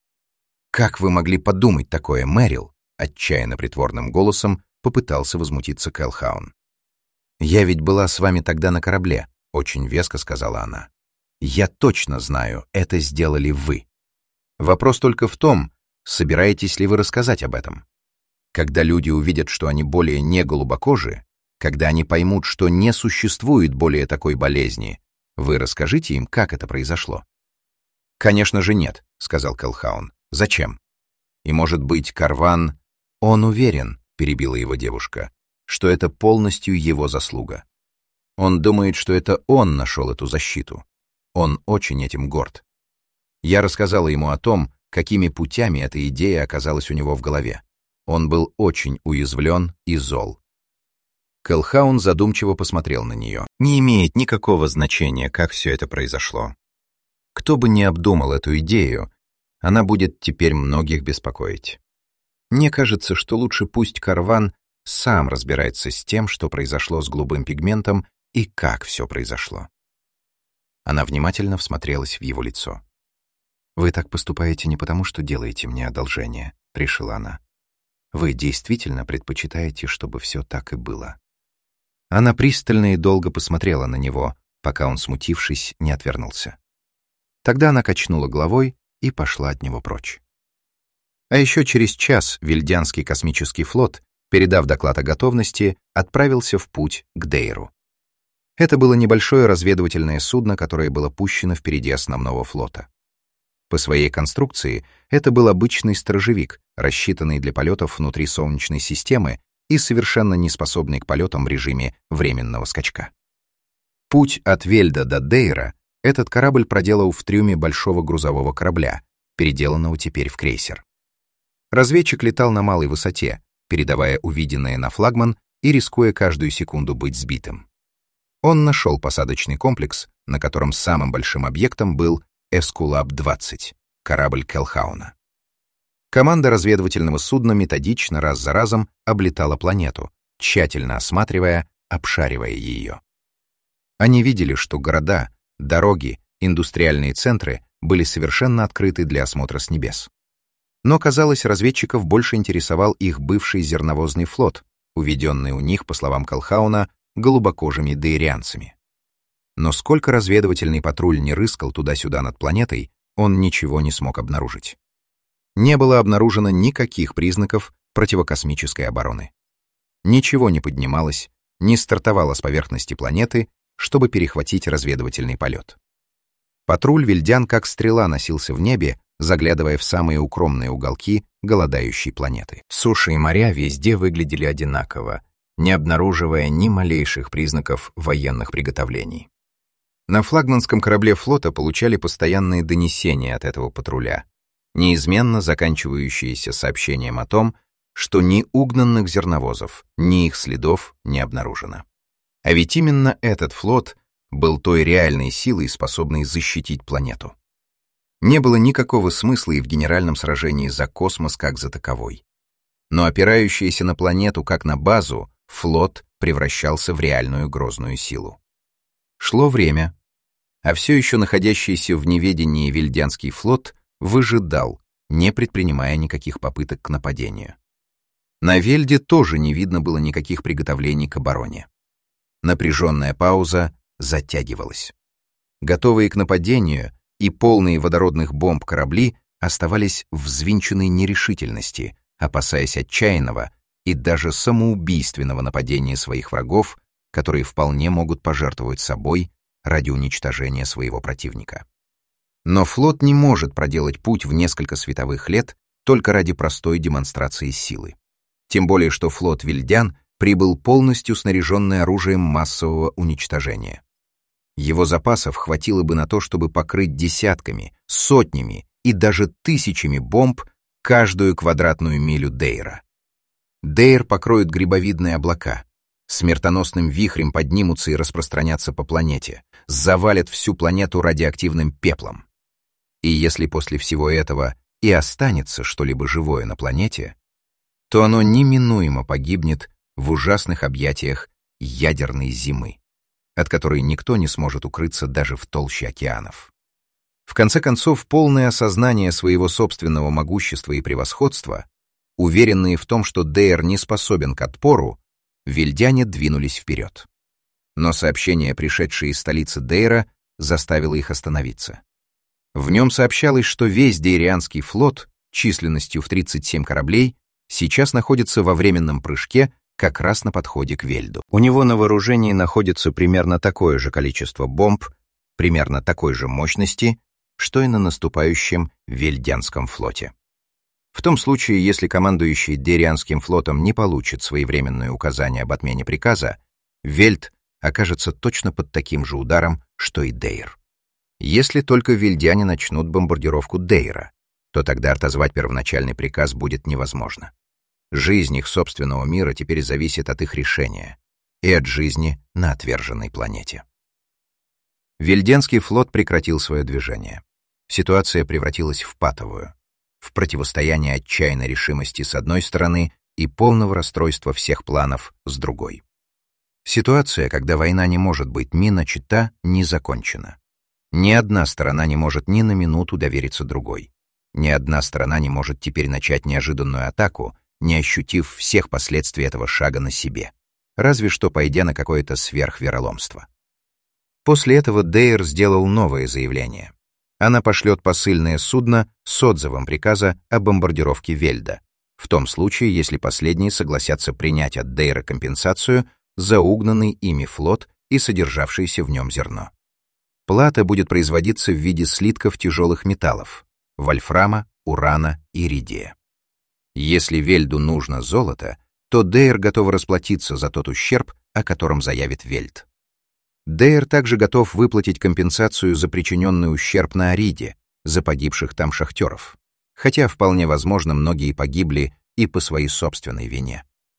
«Как вы могли подумать такое, Мэрил?» — отчаянно притворным голосом попытался возмутиться Колхаун. «Я ведь была с вами тогда на корабле», — очень веско сказала она. «Я точно знаю, это сделали вы. Вопрос только в том, собираетесь ли вы рассказать об этом. Когда люди увидят, что они более не голубокожие, когда они поймут, что не существует более такой болезни, вы расскажите им, как это произошло». «Конечно же нет», — сказал Колхаун. «Зачем? И, может быть, Карван...» «Он уверен», — перебила его девушка, «что это полностью его заслуга. Он думает, что это он нашел эту защиту. Он очень этим горд. Я рассказала ему о том, какими путями эта идея оказалась у него в голове. Он был очень уязвлен и зол». Колхаун задумчиво посмотрел на нее. «Не имеет никакого значения, как все это произошло. Кто бы ни обдумал эту идею, она будет теперь многих беспокоить. Мне кажется, что лучше пусть Карван сам разбирается с тем, что произошло с голубым пигментом и как все произошло». Она внимательно всмотрелась в его лицо. «Вы так поступаете не потому, что делаете мне одолжение», — решила она. «Вы действительно предпочитаете, чтобы все так и было». Она пристально и долго посмотрела на него, пока он, смутившись, не отвернулся. Тогда она качнула головой и пошла от него прочь. А еще через час Вильдянский космический флот, передав доклад о готовности, отправился в путь к Дейру. Это было небольшое разведывательное судно, которое было пущено впереди основного флота. По своей конструкции это был обычный сторожевик, рассчитанный для полетов внутри Солнечной системы и совершенно не способный к полетам в режиме временного скачка. Путь от Вельда до Дейра этот корабль проделал в трюме большого грузового корабля, переделанного теперь в крейсер. Разведчик летал на малой высоте, передавая увиденное на флагман и рискуя каждую секунду быть сбитым. Он нашел посадочный комплекс, на котором самым большим объектом был Эскулап двадцать, корабль Колхауна. Команда разведывательного судна методично раз за разом облетала планету, тщательно осматривая, обшаривая ее. Они видели, что города, дороги, индустриальные центры были совершенно открыты для осмотра с небес. Но, казалось, разведчиков больше интересовал их бывший зерновозный флот, уведенный у них, по словам Колхауна, голубокожими дейрианцами. Но сколько разведывательный патруль не рыскал туда-сюда над планетой, он ничего не смог обнаружить. Не было обнаружено никаких признаков противокосмической обороны. Ничего не поднималось, не стартовало с поверхности планеты, чтобы перехватить разведывательный полет. Патруль вельдян как стрела носился в небе, заглядывая в самые укромные уголки голодающей планеты. Суши и моря везде выглядели одинаково, не обнаруживая ни малейших признаков военных приготовлений. На флагманском корабле флота получали постоянные донесения от этого патруля, неизменно заканчивающиеся сообщением о том, что ни угнанных зерновозов, ни их следов не обнаружено. А ведь именно этот флот был той реальной силой, способной защитить планету. Не было никакого смысла и в генеральном сражении за космос как за таковой. Но опирающийся на планету как на базу, флот превращался в реальную грозную силу. Шло время, а все еще находящийся в неведении Вильдянский флот выжидал, не предпринимая никаких попыток к нападению. На Вельде тоже не видно было никаких приготовлений к обороне. Напряженная пауза затягивалась. Готовые к нападению и полные водородных бомб корабли оставались в взвинченной нерешительности, опасаясь отчаянного и даже самоубийственного нападения своих врагов, которые вполне могут пожертвовать собой ради уничтожения своего противника. Но флот не может проделать путь в несколько световых лет только ради простой демонстрации силы. Тем более, что флот вельдян прибыл полностью снаряженный оружием массового уничтожения. Его запасов хватило бы на то, чтобы покрыть десятками, сотнями и даже тысячами бомб каждую квадратную милю Дейра. Дейр покроют грибовидные облака, смертоносным вихрем поднимутся и распространятся по планете, завалят всю планету радиоактивным пеплом. И если после всего этого и останется что-либо живое на планете, то оно неминуемо погибнет в ужасных объятиях ядерной зимы, от которой никто не сможет укрыться даже в толще океанов. В конце концов, полное осознание своего собственного могущества и превосходства, уверенные в том, что Дейр не способен к отпору, вельдяне двинулись вперед. Но сообщение, пришедшее из столицы Дейра, заставило их остановиться. В нем сообщалось, что весь дейрианский флот, численностью в тридцать семь кораблей, сейчас находится во временном прыжке как раз на подходе к Вельду. У него на вооружении находится примерно такое же количество бомб, примерно такой же мощности, что и на наступающем Вельдянском флоте. В том случае, если командующий Дейрианским флотом не получит своевременное указание об отмене приказа, Вельд окажется точно под таким же ударом, что и Дейр. Если только вельдяне начнут бомбардировку Дейра, то тогда отозвать первоначальный приказ будет невозможно. Жизнь их собственного мира теперь зависит от их решения и от жизни на отверженной планете. Вельденский флот прекратил свое движение. Ситуация превратилась в патовую, в противостояние отчаянной решимости с одной стороны и полного расстройства всех планов с другой. Ситуация, когда война не может быть ни начата, ни закончена. Ни одна сторона не может ни на минуту довериться другой. Ни одна сторона не может теперь начать неожиданную атаку, не ощутив всех последствий этого шага на себе, разве что пойдя на какое-то сверхвероломство. После этого Дейр сделал новое заявление. Она пошлет посыльное судно с отзывом приказа о бомбардировке Вельда, в том случае, если последние согласятся принять от Дейра компенсацию за угнанный ими флот и содержавшееся в нем зерно. Плата будет производиться в виде слитков тяжелых металлов — вольфрама, урана, иридия. Если Вельду нужно золото, то Дейр готов расплатиться за тот ущерб, о котором заявит Вельд. Дейр также готов выплатить компенсацию за причиненный ущерб на Ариде, за погибших там шахтеров, хотя вполне возможно многие погибли и по своей собственной вине.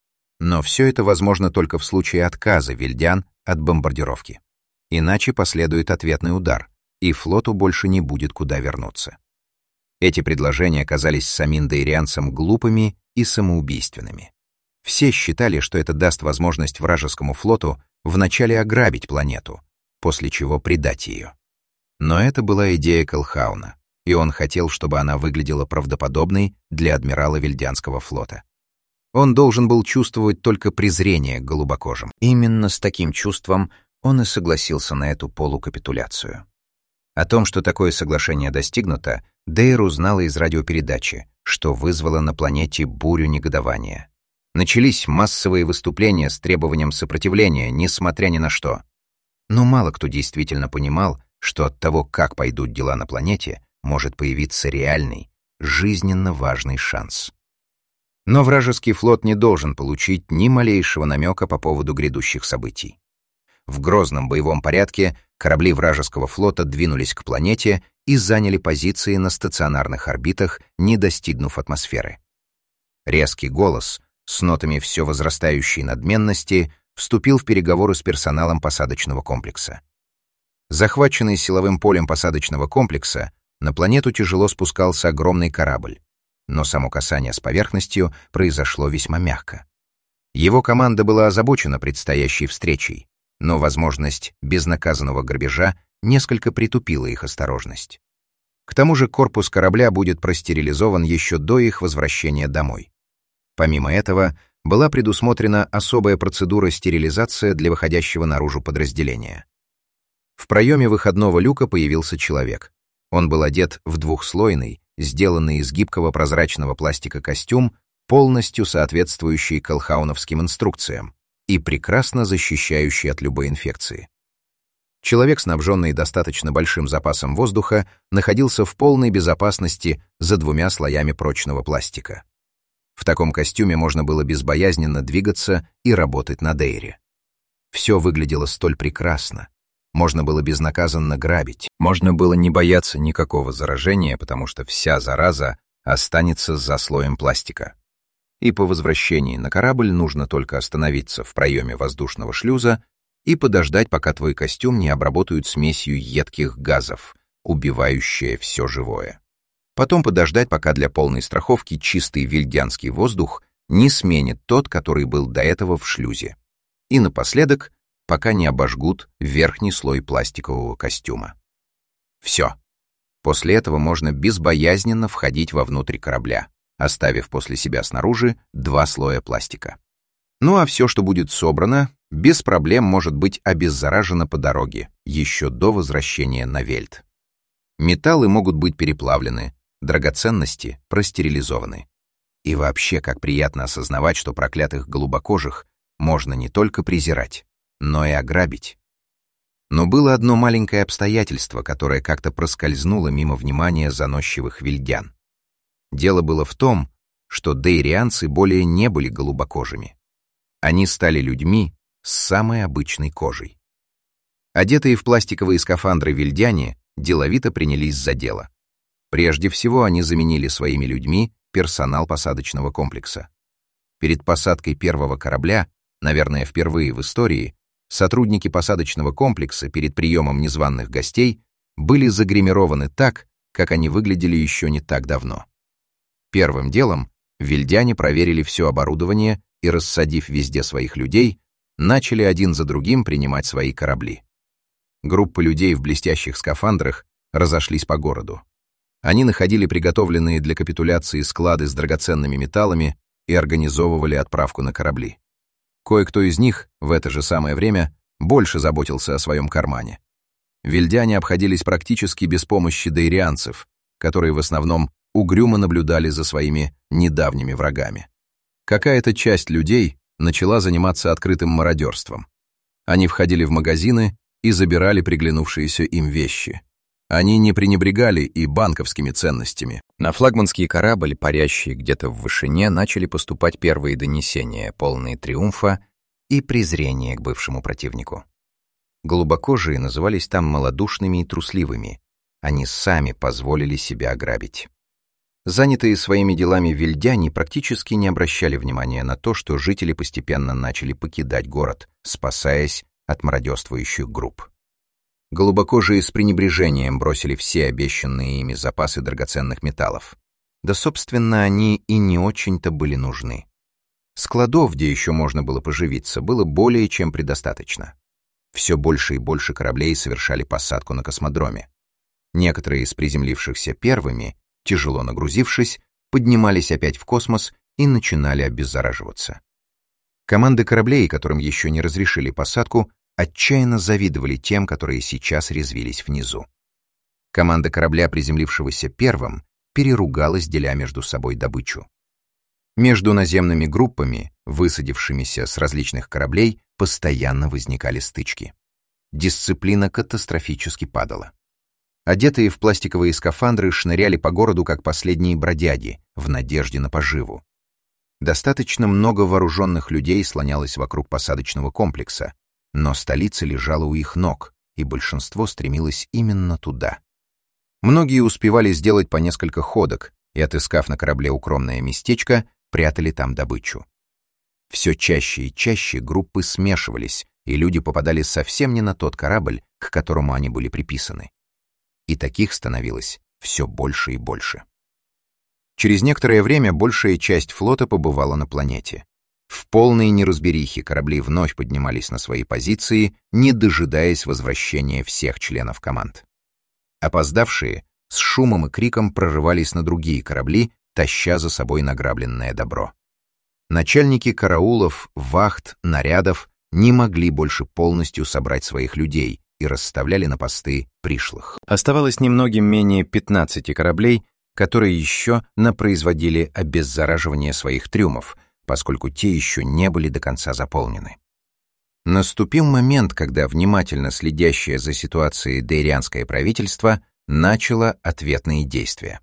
Но все это возможно только в случае отказа вельдян от бомбардировки. Иначе последует ответный удар, и флоту больше не будет куда вернуться. Эти предложения казались самим дейрианцам глупыми и самоубийственными. Все считали, что это даст возможность вражескому флоту вначале ограбить планету, после чего предать ее. Но это была идея Колхауна, и он хотел, чтобы она выглядела правдоподобной для адмирала Вельдянского флота. Он должен был чувствовать только презрение к голубокожим. Именно с таким чувством он и согласился на эту полукапитуляцию. О том, что такое соглашение достигнуто, Дейр узнала из радиопередачи, что вызвало на планете бурю негодования. Начались массовые выступления с требованием сопротивления, несмотря ни на что. Но мало кто действительно понимал, что от того, как пойдут дела на планете, может появиться реальный, жизненно важный шанс. Но вражеский флот не должен получить ни малейшего намека по поводу грядущих событий. В грозном боевом порядке корабли вражеского флота двинулись к планете и заняли позиции на стационарных орбитах, не достигнув атмосферы. Резкий голос, с нотами все возрастающей надменности, вступил в переговоры с персоналом посадочного комплекса. Захваченный силовым полем посадочного комплекса, на планету тяжело спускался огромный корабль, но само касание с поверхностью произошло весьма мягко. Его команда была озабочена предстоящей встречей, но возможность безнаказанного грабежа несколько притупила их осторожность. К тому же корпус корабля будет простерилизован еще до их возвращения домой. Помимо этого, была предусмотрена особая процедура стерилизации для выходящего наружу подразделения. В проеме выходного люка появился человек. Он был одет в двухслойный, сделанный из гибкого прозрачного пластика костюм, полностью соответствующий колхауновским инструкциям и прекрасно защищающий от любой инфекции. Человек, снабженный достаточно большим запасом воздуха, находился в полной безопасности за двумя слоями прочного пластика. В таком костюме можно было безбоязненно двигаться и работать на Дейре. Все выглядело столь прекрасно. Можно было безнаказанно грабить. Можно было не бояться никакого заражения, потому что вся зараза останется за слоем пластика. И по возвращении на корабль нужно только остановиться в проеме воздушного шлюза и подождать, пока твой костюм не обработают смесью едких газов, убивающая все живое. Потом подождать, пока для полной страховки чистый вильдянский воздух не сменит тот, который был до этого в шлюзе. И напоследок, пока не обожгут верхний слой пластикового костюма. Все. После этого можно безбоязненно входить вовнутрь корабля, оставив после себя снаружи два слоя пластика. Ну а все, что будет собрано, без проблем может быть обеззаражено по дороге, еще до возвращения на Вельт. Металлы могут быть переплавлены, драгоценности простерилизованы. И вообще, как приятно осознавать, что проклятых голубокожих можно не только презирать, но и ограбить. Но было одно маленькое обстоятельство, которое как-то проскользнуло мимо внимания заносчивых вильдян. Дело было в том, что дейрианцы более не были голубокожими. Они стали людьми с самой обычной кожей. Одетые в пластиковые скафандры вильдяне деловито принялись за дело. Прежде всего, они заменили своими людьми персонал посадочного комплекса. Перед посадкой первого корабля, наверное, впервые в истории, сотрудники посадочного комплекса перед приемом незваных гостей были загримированы так, как они выглядели еще не так давно. Первым делом вильдяне проверили все оборудование и, рассадив везде своих людей, начали один за другим принимать свои корабли. Группы людей в блестящих скафандрах разошлись по городу. Они находили приготовленные для капитуляции склады с драгоценными металлами и организовывали отправку на корабли. Кое-кто из них в это же самое время больше заботился о своем кармане. Вильдяне обходились практически без помощи дейрианцев, которые в основном угрюмо наблюдали за своими недавними врагами. Какая-то часть людей начала заниматься открытым мародерством. Они входили в магазины и забирали приглянувшиеся им вещи. Они не пренебрегали и банковскими ценностями. На флагманский корабль, парящий где-то в вышине, начали поступать первые донесения, полные триумфа и презрения к бывшему противнику. Голубокожие назывались там малодушными и трусливыми. Они сами позволили себя ограбить. Занятые своими делами вильдяне практически не обращали внимания на то, что жители постепенно начали покидать город, спасаясь от мародерствующих групп. Голубокожие с пренебрежением бросили все обещанные ими запасы драгоценных металлов. Да, собственно, они и не очень-то были нужны. Складов, где еще можно было поживиться, было более чем предостаточно. Все больше и больше кораблей совершали посадку на космодроме. Некоторые из приземлившихся первыми, тяжело нагрузившись, поднимались опять в космос и начинали обеззараживаться. Команды кораблей, которым еще не разрешили посадку, отчаянно завидовали тем, которые сейчас резвились внизу. Команда корабля, приземлившегося первым, переругалась, деля между собой добычу. Между наземными группами, высадившимися с различных кораблей, постоянно возникали стычки. Дисциплина катастрофически падала. Одетые в пластиковые скафандры шныряли по городу, как последние бродяги, в надежде на поживу. Достаточно много вооруженных людей слонялось вокруг посадочного комплекса, но столица лежала у их ног, и большинство стремилось именно туда. Многие успевали сделать по несколько ходок и, отыскав на корабле укромное местечко, прятали там добычу. Все чаще и чаще группы смешивались, и люди попадали совсем не на тот корабль, к которому они были приписаны. И таких становилось все больше и больше. Через некоторое время большая часть флота побывала на планете. В полной неразберихе корабли вновь поднимались на свои позиции, не дожидаясь возвращения всех членов команд. Опоздавшие с шумом и криком прорывались на другие корабли, таща за собой награбленное добро. Начальники караулов, вахт, нарядов не могли больше полностью собрать своих людей и расставляли на посты пришлых. Оставалось немногим менее пятнадцати кораблей, которые еще напроизводили обеззараживание своих трюмов, поскольку те еще не были до конца заполнены. Наступил момент, когда внимательно следящее за ситуацией дейрианское правительство начало ответные действия.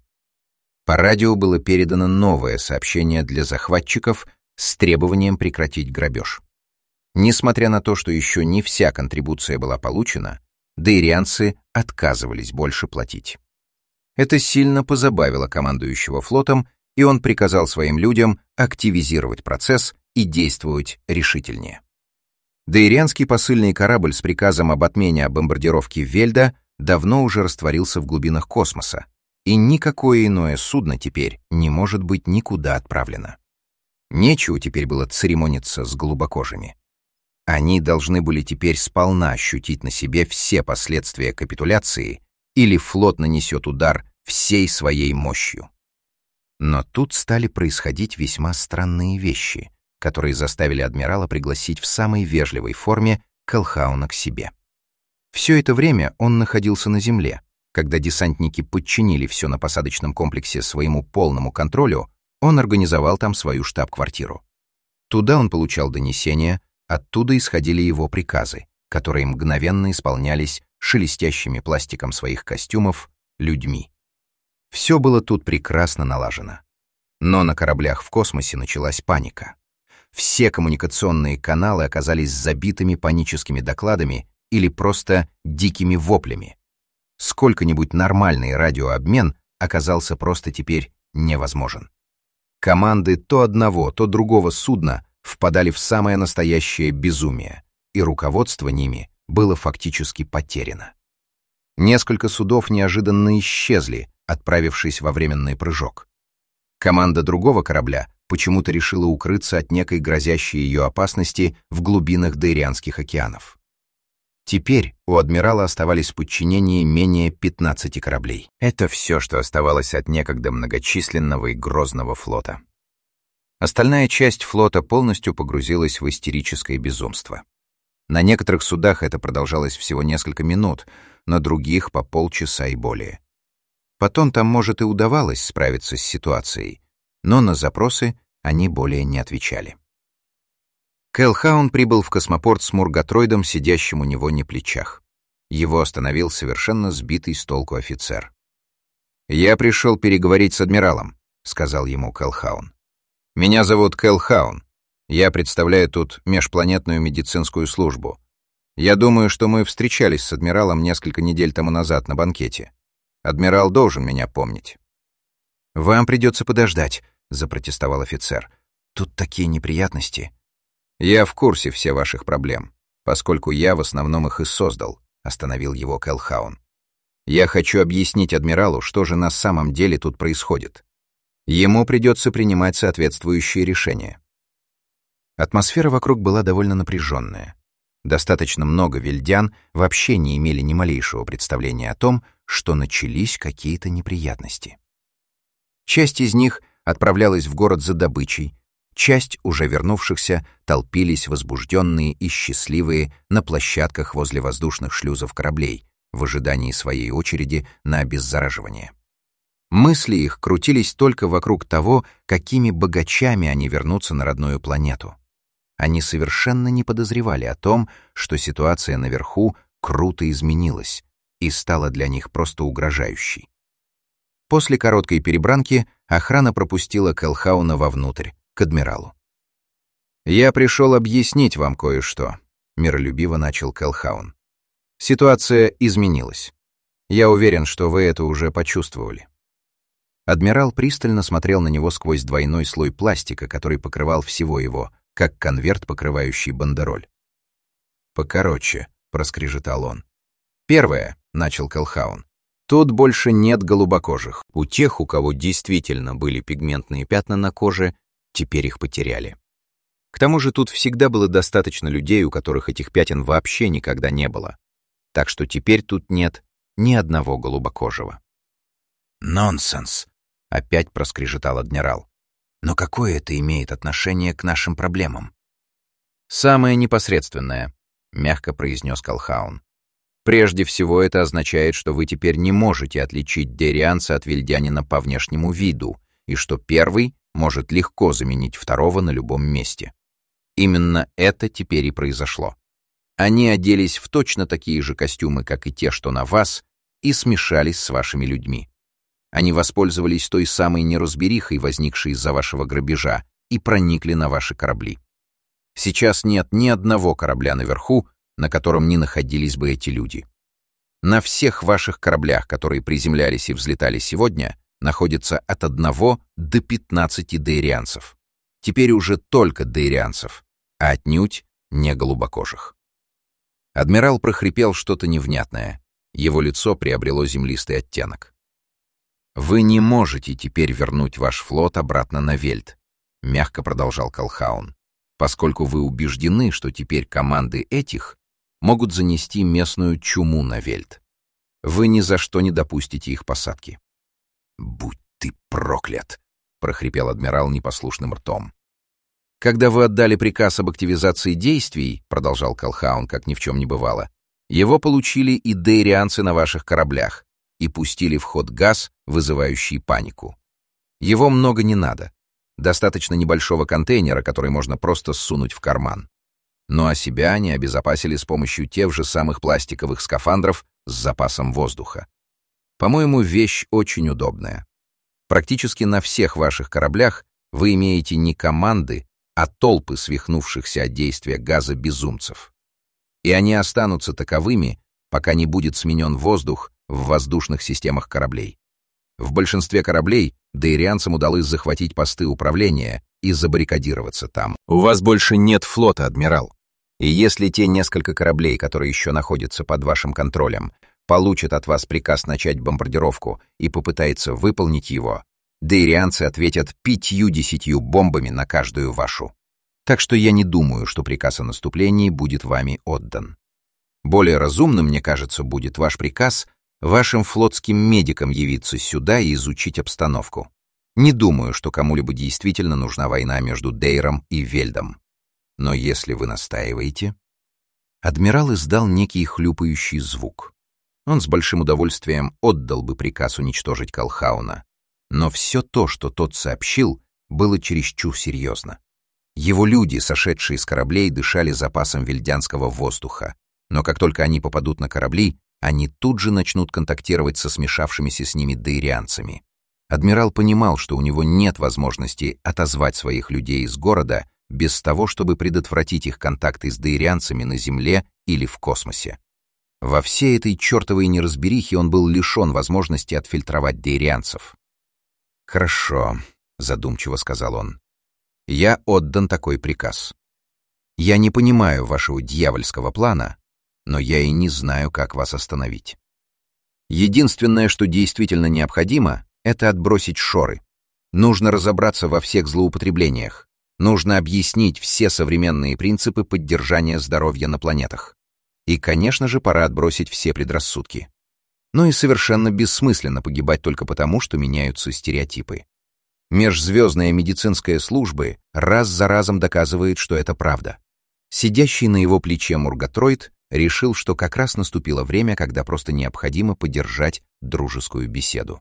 По радио было передано новое сообщение для захватчиков с требованием прекратить грабеж. Несмотря на то, что еще не вся контрибуция была получена, дейрианцы отказывались больше платить. Это сильно позабавило командующего флотом, и он приказал своим людям активизировать процесс и действовать решительнее. Дейрианский посыльный корабль с приказом об отмене бомбардировки Вельда давно уже растворился в глубинах космоса, и никакое иное судно теперь не может быть никуда отправлено. Нечего теперь было церемониться с голубокожими. Они должны были теперь сполна ощутить на себе все последствия капитуляции, или флот нанесет удар всей своей мощью. Но тут стали происходить весьма странные вещи, которые заставили адмирала пригласить в самой вежливой форме Колхауна к себе. Все это время он находился на земле. Когда десантники подчинили все на посадочном комплексе своему полному контролю, он организовал там свою штаб-квартиру. Туда он получал донесения, оттуда исходили его приказы, которые мгновенно исполнялись шелестящими пластиком своих костюмов людьми. Все было тут прекрасно налажено. Но на кораблях в космосе началась паника. Все коммуникационные каналы оказались забитыми паническими докладами или просто дикими воплями. Сколько-нибудь нормальный радиообмен оказался просто теперь невозможен. Команды то одного, то другого судна впадали в самое настоящее безумие, и руководство ними было фактически потеряно. Несколько судов неожиданно исчезли, отправившись во временный прыжок. Команда другого корабля почему-то решила укрыться от некой грозящей ее опасности в глубинах Дейрианских океанов. Теперь у адмирала оставались в подчинении менее пятнадцати кораблей. Это все, что оставалось от некогда многочисленного и грозного флота. Остальная часть флота полностью погрузилась в истерическое безумство. На некоторых судах это продолжалось всего несколько минут, на других — по полчаса и более. Потом там, может, и удавалось справиться с ситуацией, но на запросы они более не отвечали. Колхаун прибыл в космопорт с Мургатроидом, сидящим у него на плечах. Его остановил совершенно сбитый с толку офицер. «Я пришел переговорить с адмиралом», — сказал ему Колхаун. «Меня зовут Колхаун. Я представляю тут межпланетную медицинскую службу. Я думаю, что мы встречались с адмиралом несколько недель тому назад на банкете. Адмирал должен меня помнить». «Вам придется подождать», — запротестовал офицер. «Тут такие неприятности». «Я в курсе всех ваших проблем, поскольку я в основном их и создал», — остановил его Колхаун. «Я хочу объяснить адмиралу, что же на самом деле тут происходит. Ему придется принимать соответствующие решения». Атмосфера вокруг была довольно напряженная. Достаточно много вельдян вообще не имели ни малейшего представления о том, что начались какие-то неприятности. Часть из них отправлялась в город за добычей, часть уже вернувшихся толпились возбужденные и счастливые на площадках возле воздушных шлюзов кораблей в ожидании своей очереди на обеззараживание. Мысли их крутились только вокруг того, какими богачами они вернутся на родную планету. Они совершенно не подозревали о том, что ситуация наверху круто изменилась и стала для них просто угрожающей. После короткой перебранки охрана пропустила Колхауна вовнутрь, к адмиралу. «Я пришел объяснить вам кое-что», — миролюбиво начал Колхаун. «Ситуация изменилась. Я уверен, что вы это уже почувствовали». Адмирал пристально смотрел на него сквозь двойной слой пластика, который покрывал всего его, как конверт, покрывающий бандероль. «Покороче», — проскрежетал он. «Первое», — начал Колхаун. «Тут больше нет голубокожих. У тех, у кого действительно были пигментные пятна на коже, теперь их потеряли. К тому же тут всегда было достаточно людей, у которых этих пятен вообще никогда не было. Так что теперь тут нет ни одного голубокожего». «Нонсенс», — опять проскрежетал адмирал. «Но какое это имеет отношение к нашим проблемам?» «Самое непосредственное», — мягко произнес Колхаун. «Прежде всего это означает, что вы теперь не можете отличить дейрианца от вельдянина по внешнему виду, и что первый может легко заменить второго на любом месте. Именно это теперь и произошло. Они оделись в точно такие же костюмы, как и те, что на вас, и смешались с вашими людьми. Они воспользовались той самой неразберихой, возникшей из-за вашего грабежа, и проникли на ваши корабли. Сейчас нет ни одного корабля наверху, на котором не находились бы эти люди. На всех ваших кораблях, которые приземлялись и взлетали сегодня, находится от одного до пятнадцати дейрианцев. Теперь уже только дейрианцев, а отнюдь не голубокожих». Адмирал прохрипел что-то невнятное. Его лицо приобрело землистый оттенок. «Вы не можете теперь вернуть ваш флот обратно на Вельт», — мягко продолжал Колхаун, «поскольку вы убеждены, что теперь команды этих могут занести местную чуму на Вельт. Вы ни за что не допустите их посадки». «Будь ты проклят!» — прохрипел адмирал непослушным ртом. «Когда вы отдали приказ об активизации действий, — продолжал Колхаун, как ни в чем не бывало, — его получили и дейрианцы на ваших кораблях и пустили в ход газ, вызывающий панику. Его много не надо. Достаточно небольшого контейнера, который можно просто сунуть в карман. Ну а себя они обезопасили с помощью тех же самых пластиковых скафандров с запасом воздуха. По-моему, вещь очень удобная. Практически на всех ваших кораблях вы имеете не команды, а толпы свихнувшихся от действия газа безумцев. И они останутся таковыми, пока не будет сменен воздух в воздушных системах кораблей. В большинстве кораблей дейрианцам удалось захватить посты управления и забаррикадироваться там. У вас больше нет флота, адмирал. И если те несколько кораблей, которые еще находятся под вашим контролем, получат от вас приказ начать бомбардировку и попытаются выполнить его, дейрианцы ответят пятью-десятью бомбами на каждую вашу. Так что я не думаю, что приказ о наступлении будет вами отдан. Более разумным, мне кажется, будет ваш приказ вашим флотским медикам явиться сюда и изучить обстановку. Не думаю, что кому-либо действительно нужна война между Дейром и Вельдом. Но если вы настаиваете...» Адмирал издал некий хлюпающий звук. Он с большим удовольствием отдал бы приказ уничтожить Колхауна. Но все то, что тот сообщил, было чересчур серьезно. Его люди, сошедшие с кораблей, дышали запасом вельдянского воздуха. Но как только они попадут на корабли, они тут же начнут контактировать со смешавшимися с ними дейрианцами. Адмирал понимал, что у него нет возможности отозвать своих людей из города без того, чтобы предотвратить их контакты с дейрианцами на Земле или в космосе. Во всей этой чертовой неразберихе он был лишен возможности отфильтровать дейрианцев. «Хорошо», — задумчиво сказал он. «Я отдан такой приказ. Я не понимаю вашего дьявольского плана, но я и не знаю, как вас остановить. Единственное, что действительно необходимо, это отбросить шоры. Нужно разобраться во всех злоупотреблениях. Нужно объяснить все современные принципы поддержания здоровья на планетах. И, конечно же, пора отбросить все предрассудки. Но и совершенно бессмысленно погибать только потому, что меняются стереотипы. Межзвездная медицинская служба раз за разом доказывает, что это правда. Сидящий на его плече Мургатроид решил, что как раз наступило время, когда просто необходимо поддержать дружескую беседу.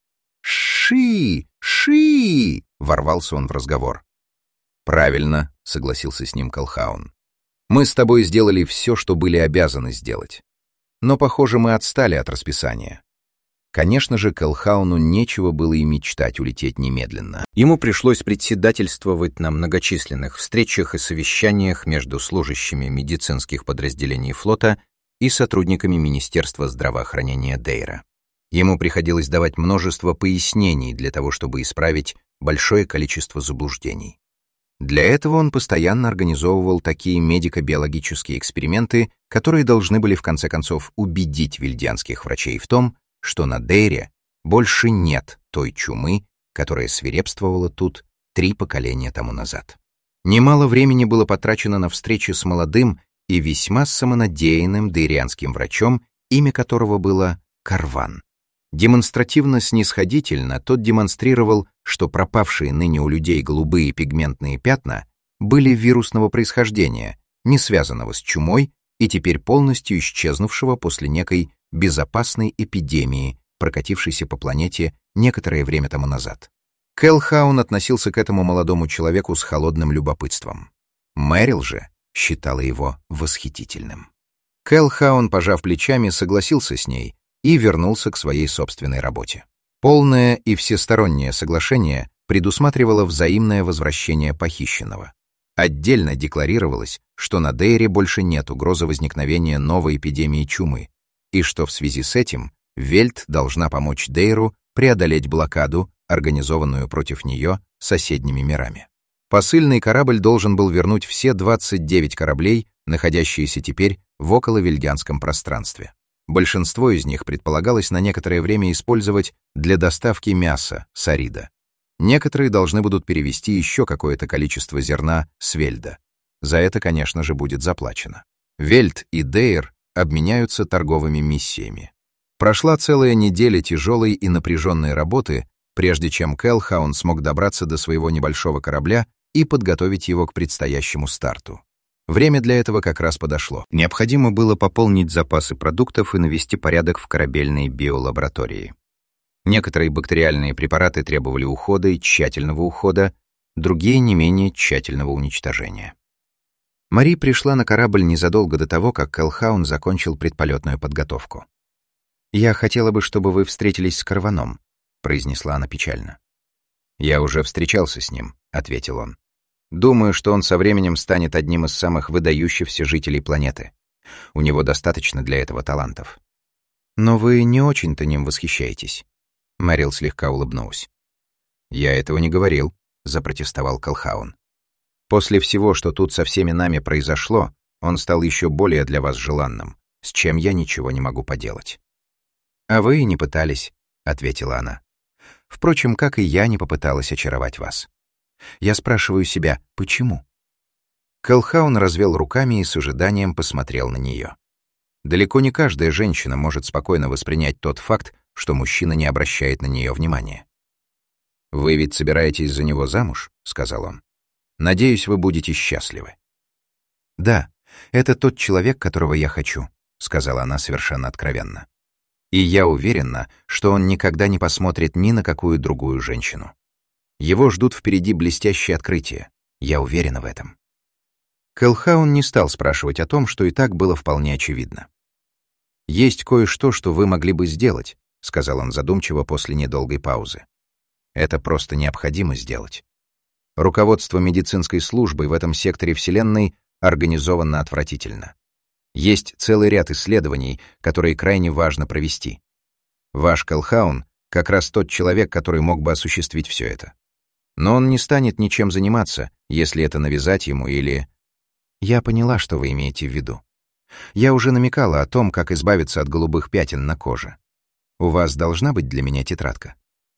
«Ши! Ши!» — ворвался он в разговор. «Правильно», — согласился с ним Колхаун. «Мы с тобой сделали все, что были обязаны сделать. Но, похоже, мы отстали от расписания». Конечно же, Колхауну нечего было и мечтать улететь немедленно. Ему пришлось председательствовать на многочисленных встречах и совещаниях между служащими медицинских подразделений флота и сотрудниками Министерства здравоохранения Дейра. Ему приходилось давать множество пояснений для того, чтобы исправить большое количество заблуждений. Для этого он постоянно организовывал такие медико-биологические эксперименты, которые должны были в конце концов убедить вельдянских врачей в том, что на Дейре больше нет той чумы, которая свирепствовала тут три поколения тому назад. Немало времени было потрачено на встречи с молодым и весьма самонадеянным дейрианским врачом, имя которого было Карван. Демонстративно-снисходительно тот демонстрировал, что пропавшие ныне у людей голубые пигментные пятна были вирусного происхождения, не связанного с чумой и теперь полностью исчезнувшего после некой безопасной эпидемии, прокатившейся по планете некоторое время тому назад. Колхаун относился к этому молодому человеку с холодным любопытством. Мэрил же считала его восхитительным. Колхаун, пожав плечами, согласился с ней и вернулся к своей собственной работе. Полное и всестороннее соглашение предусматривало взаимное возвращение похищенного. Отдельно декларировалось, что на Дейре больше нет угрозы возникновения новой эпидемии чумы, и что в связи с этим Вельт должна помочь Дейру преодолеть блокаду, организованную против нее соседними мирами. Посыльный корабль должен был вернуть все двадцать девять кораблей, находящиеся теперь в околовельдянском пространстве. Большинство из них предполагалось на некоторое время использовать для доставки мяса, сарида. Некоторые должны будут перевести еще какое-то количество зерна с Вельда. За это, конечно же, будет заплачено. Вельд и Дейр обменяются торговыми миссиями. Прошла целая неделя тяжелой и напряженной работы, прежде чем Келлхаун смог добраться до своего небольшого корабля и подготовить его к предстоящему старту. Время для этого как раз подошло. Необходимо было пополнить запасы продуктов и навести порядок в корабельной биолаборатории. Некоторые бактериальные препараты требовали ухода и тщательного ухода, другие — не менее тщательного уничтожения. Мари пришла на корабль незадолго до того, как Келлхаун закончил предполетную подготовку. «Я хотела бы, чтобы вы встретились с Карваном», — произнесла она печально. «Я уже встречался с ним», — ответил он. «Думаю, что он со временем станет одним из самых выдающихся жителей планеты. У него достаточно для этого талантов». «Но вы не очень-то ним восхищаетесь». Мэрил слегка улыбнулась. «Я этого не говорил», — запротестовал Келлхаун. «После всего, что тут со всеми нами произошло, он стал еще более для вас желанным, с чем я ничего не могу поделать». «А вы и не пытались», — ответила она. «Впрочем, как и я не попыталась очаровать вас. Я спрашиваю себя, почему?» Келлхаун развел руками и с ожиданием посмотрел на нее. Далеко не каждая женщина может спокойно воспринять тот факт, что мужчина не обращает на нее внимания. «Вы ведь собираетесь за него замуж?» — сказал он. «Надеюсь, вы будете счастливы». «Да, это тот человек, которого я хочу», — сказала она совершенно откровенно. «И я уверена, что он никогда не посмотрит ни на какую другую женщину. Его ждут впереди блестящие открытия. Я уверена в этом». Келлхаун не стал спрашивать о том, что и так было вполне очевидно. «Есть кое-что, что вы могли бы сделать», — сказал он задумчиво после недолгой паузы. «Это просто необходимо сделать. Руководство медицинской службой в этом секторе Вселенной организовано отвратительно. Есть целый ряд исследований, которые крайне важно провести. Ваш Келлхаун как раз тот человек, который мог бы осуществить все это. Но он не станет ничем заниматься, если это навязать ему или... Я поняла, что вы имеете в виду. Я уже намекала о том, как избавиться от голубых пятен на коже. У вас должна быть для меня тетрадка».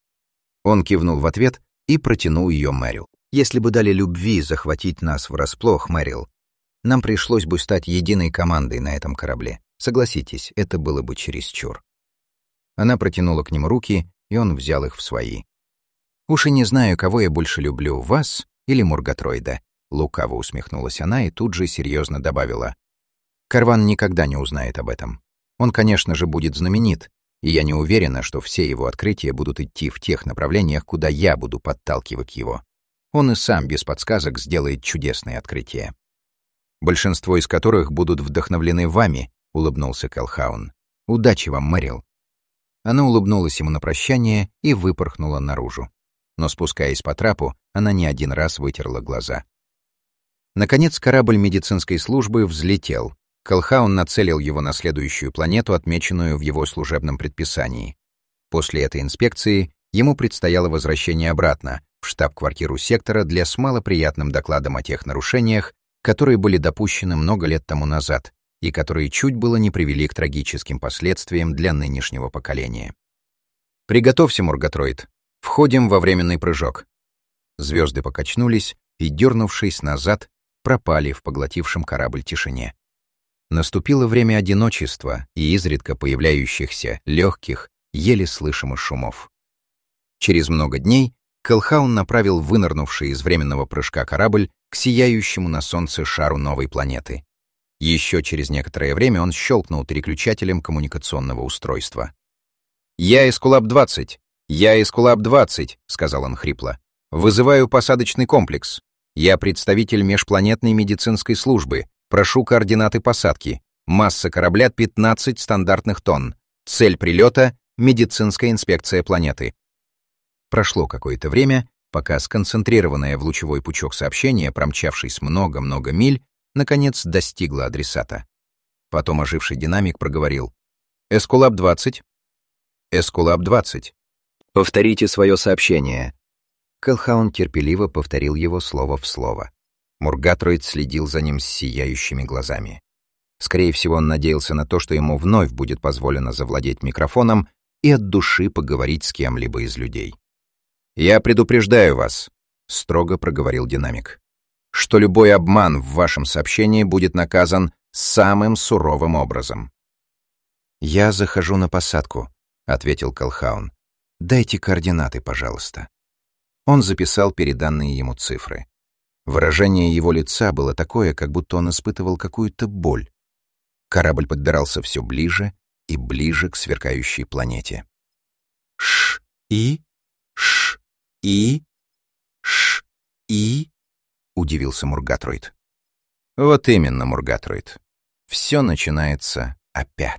Он кивнул в ответ и протянул ее Мэрил. «Если бы дали любви захватить нас врасплох, Мэрил, нам пришлось бы стать единой командой на этом корабле. Согласитесь, это было бы чересчур». Она протянула к нему руки, и он взял их в свои. «Уж и не знаю, кого я больше люблю, вас или Мургатроида», — лукаво усмехнулась она и тут же серьезно добавила. «Карван никогда не узнает об этом. Он, конечно же, будет знаменит, и я не уверена, что все его открытия будут идти в тех направлениях, куда я буду подталкивать его. Он и сам без подсказок сделает чудесные открытия. Большинство из которых будут вдохновлены вами», — улыбнулся Келлхаун. «Удачи вам, Мэрил». Она улыбнулась ему на прощание и выпорхнула наружу. Но, спускаясь по трапу, она не один раз вытерла глаза. Наконец, корабль медицинской службы взлетел. Келлхаун нацелил его на следующую планету, отмеченную в его служебном предписании. После этой инспекции ему предстояло возвращение обратно, в штаб-квартиру сектора для с малоприятным докладом о тех нарушениях, которые были допущены много лет тому назад и которые чуть было не привели к трагическим последствиям для нынешнего поколения. «Приготовься, Мургатроид. Входим во временный прыжок». Звезды покачнулись и, дернувшись назад, пропали в поглотившем корабль тишине. Наступило время одиночества и изредка появляющихся легких, еле слышимых шумов. Через много дней Келлхаун направил вынырнувший из временного прыжка корабль к сияющему на солнце шару новой планеты. Еще через некоторое время он щелкнул переключателем коммуникационного устройства. «Я Эскулап-двадцать! Я Эскулап-двадцать!» — сказал он хрипло. «Вызываю посадочный комплекс. Я представитель межпланетной медицинской службы. Прошу координаты посадки. Масса корабля пятнадцать стандартных тонн. Цель прилета — медицинская инспекция планеты». Прошло какое-то время, пока сконцентрированное в лучевой пучок сообщение, промчавшись много-много миль, наконец достигло адресата. Потом оживший динамик проговорил: «Эскулап-двадцать». «Эскулап-двадцать. Повторите свое сообщение». Келлхаун терпеливо повторил его слово в слово. Мургатроид следил за ним с сияющими глазами. Скорее всего, он надеялся на то, что ему вновь будет позволено завладеть микрофоном и от души поговорить с кем-либо из людей. «Я предупреждаю вас», — строго проговорил динамик, «что любой обман в вашем сообщении будет наказан самым суровым образом». «Я захожу на посадку», — ответил Колхаун. «Дайте координаты, пожалуйста». Он записал переданные ему цифры. Выражение его лица было такое, как будто он испытывал какую-то боль. Корабль подбирался все ближе и ближе к сверкающей планете. «Ш-и? Ш-и? Ш-и?» — удивился Мургатроид. «Вот именно, Мургатроид. Все начинается опять».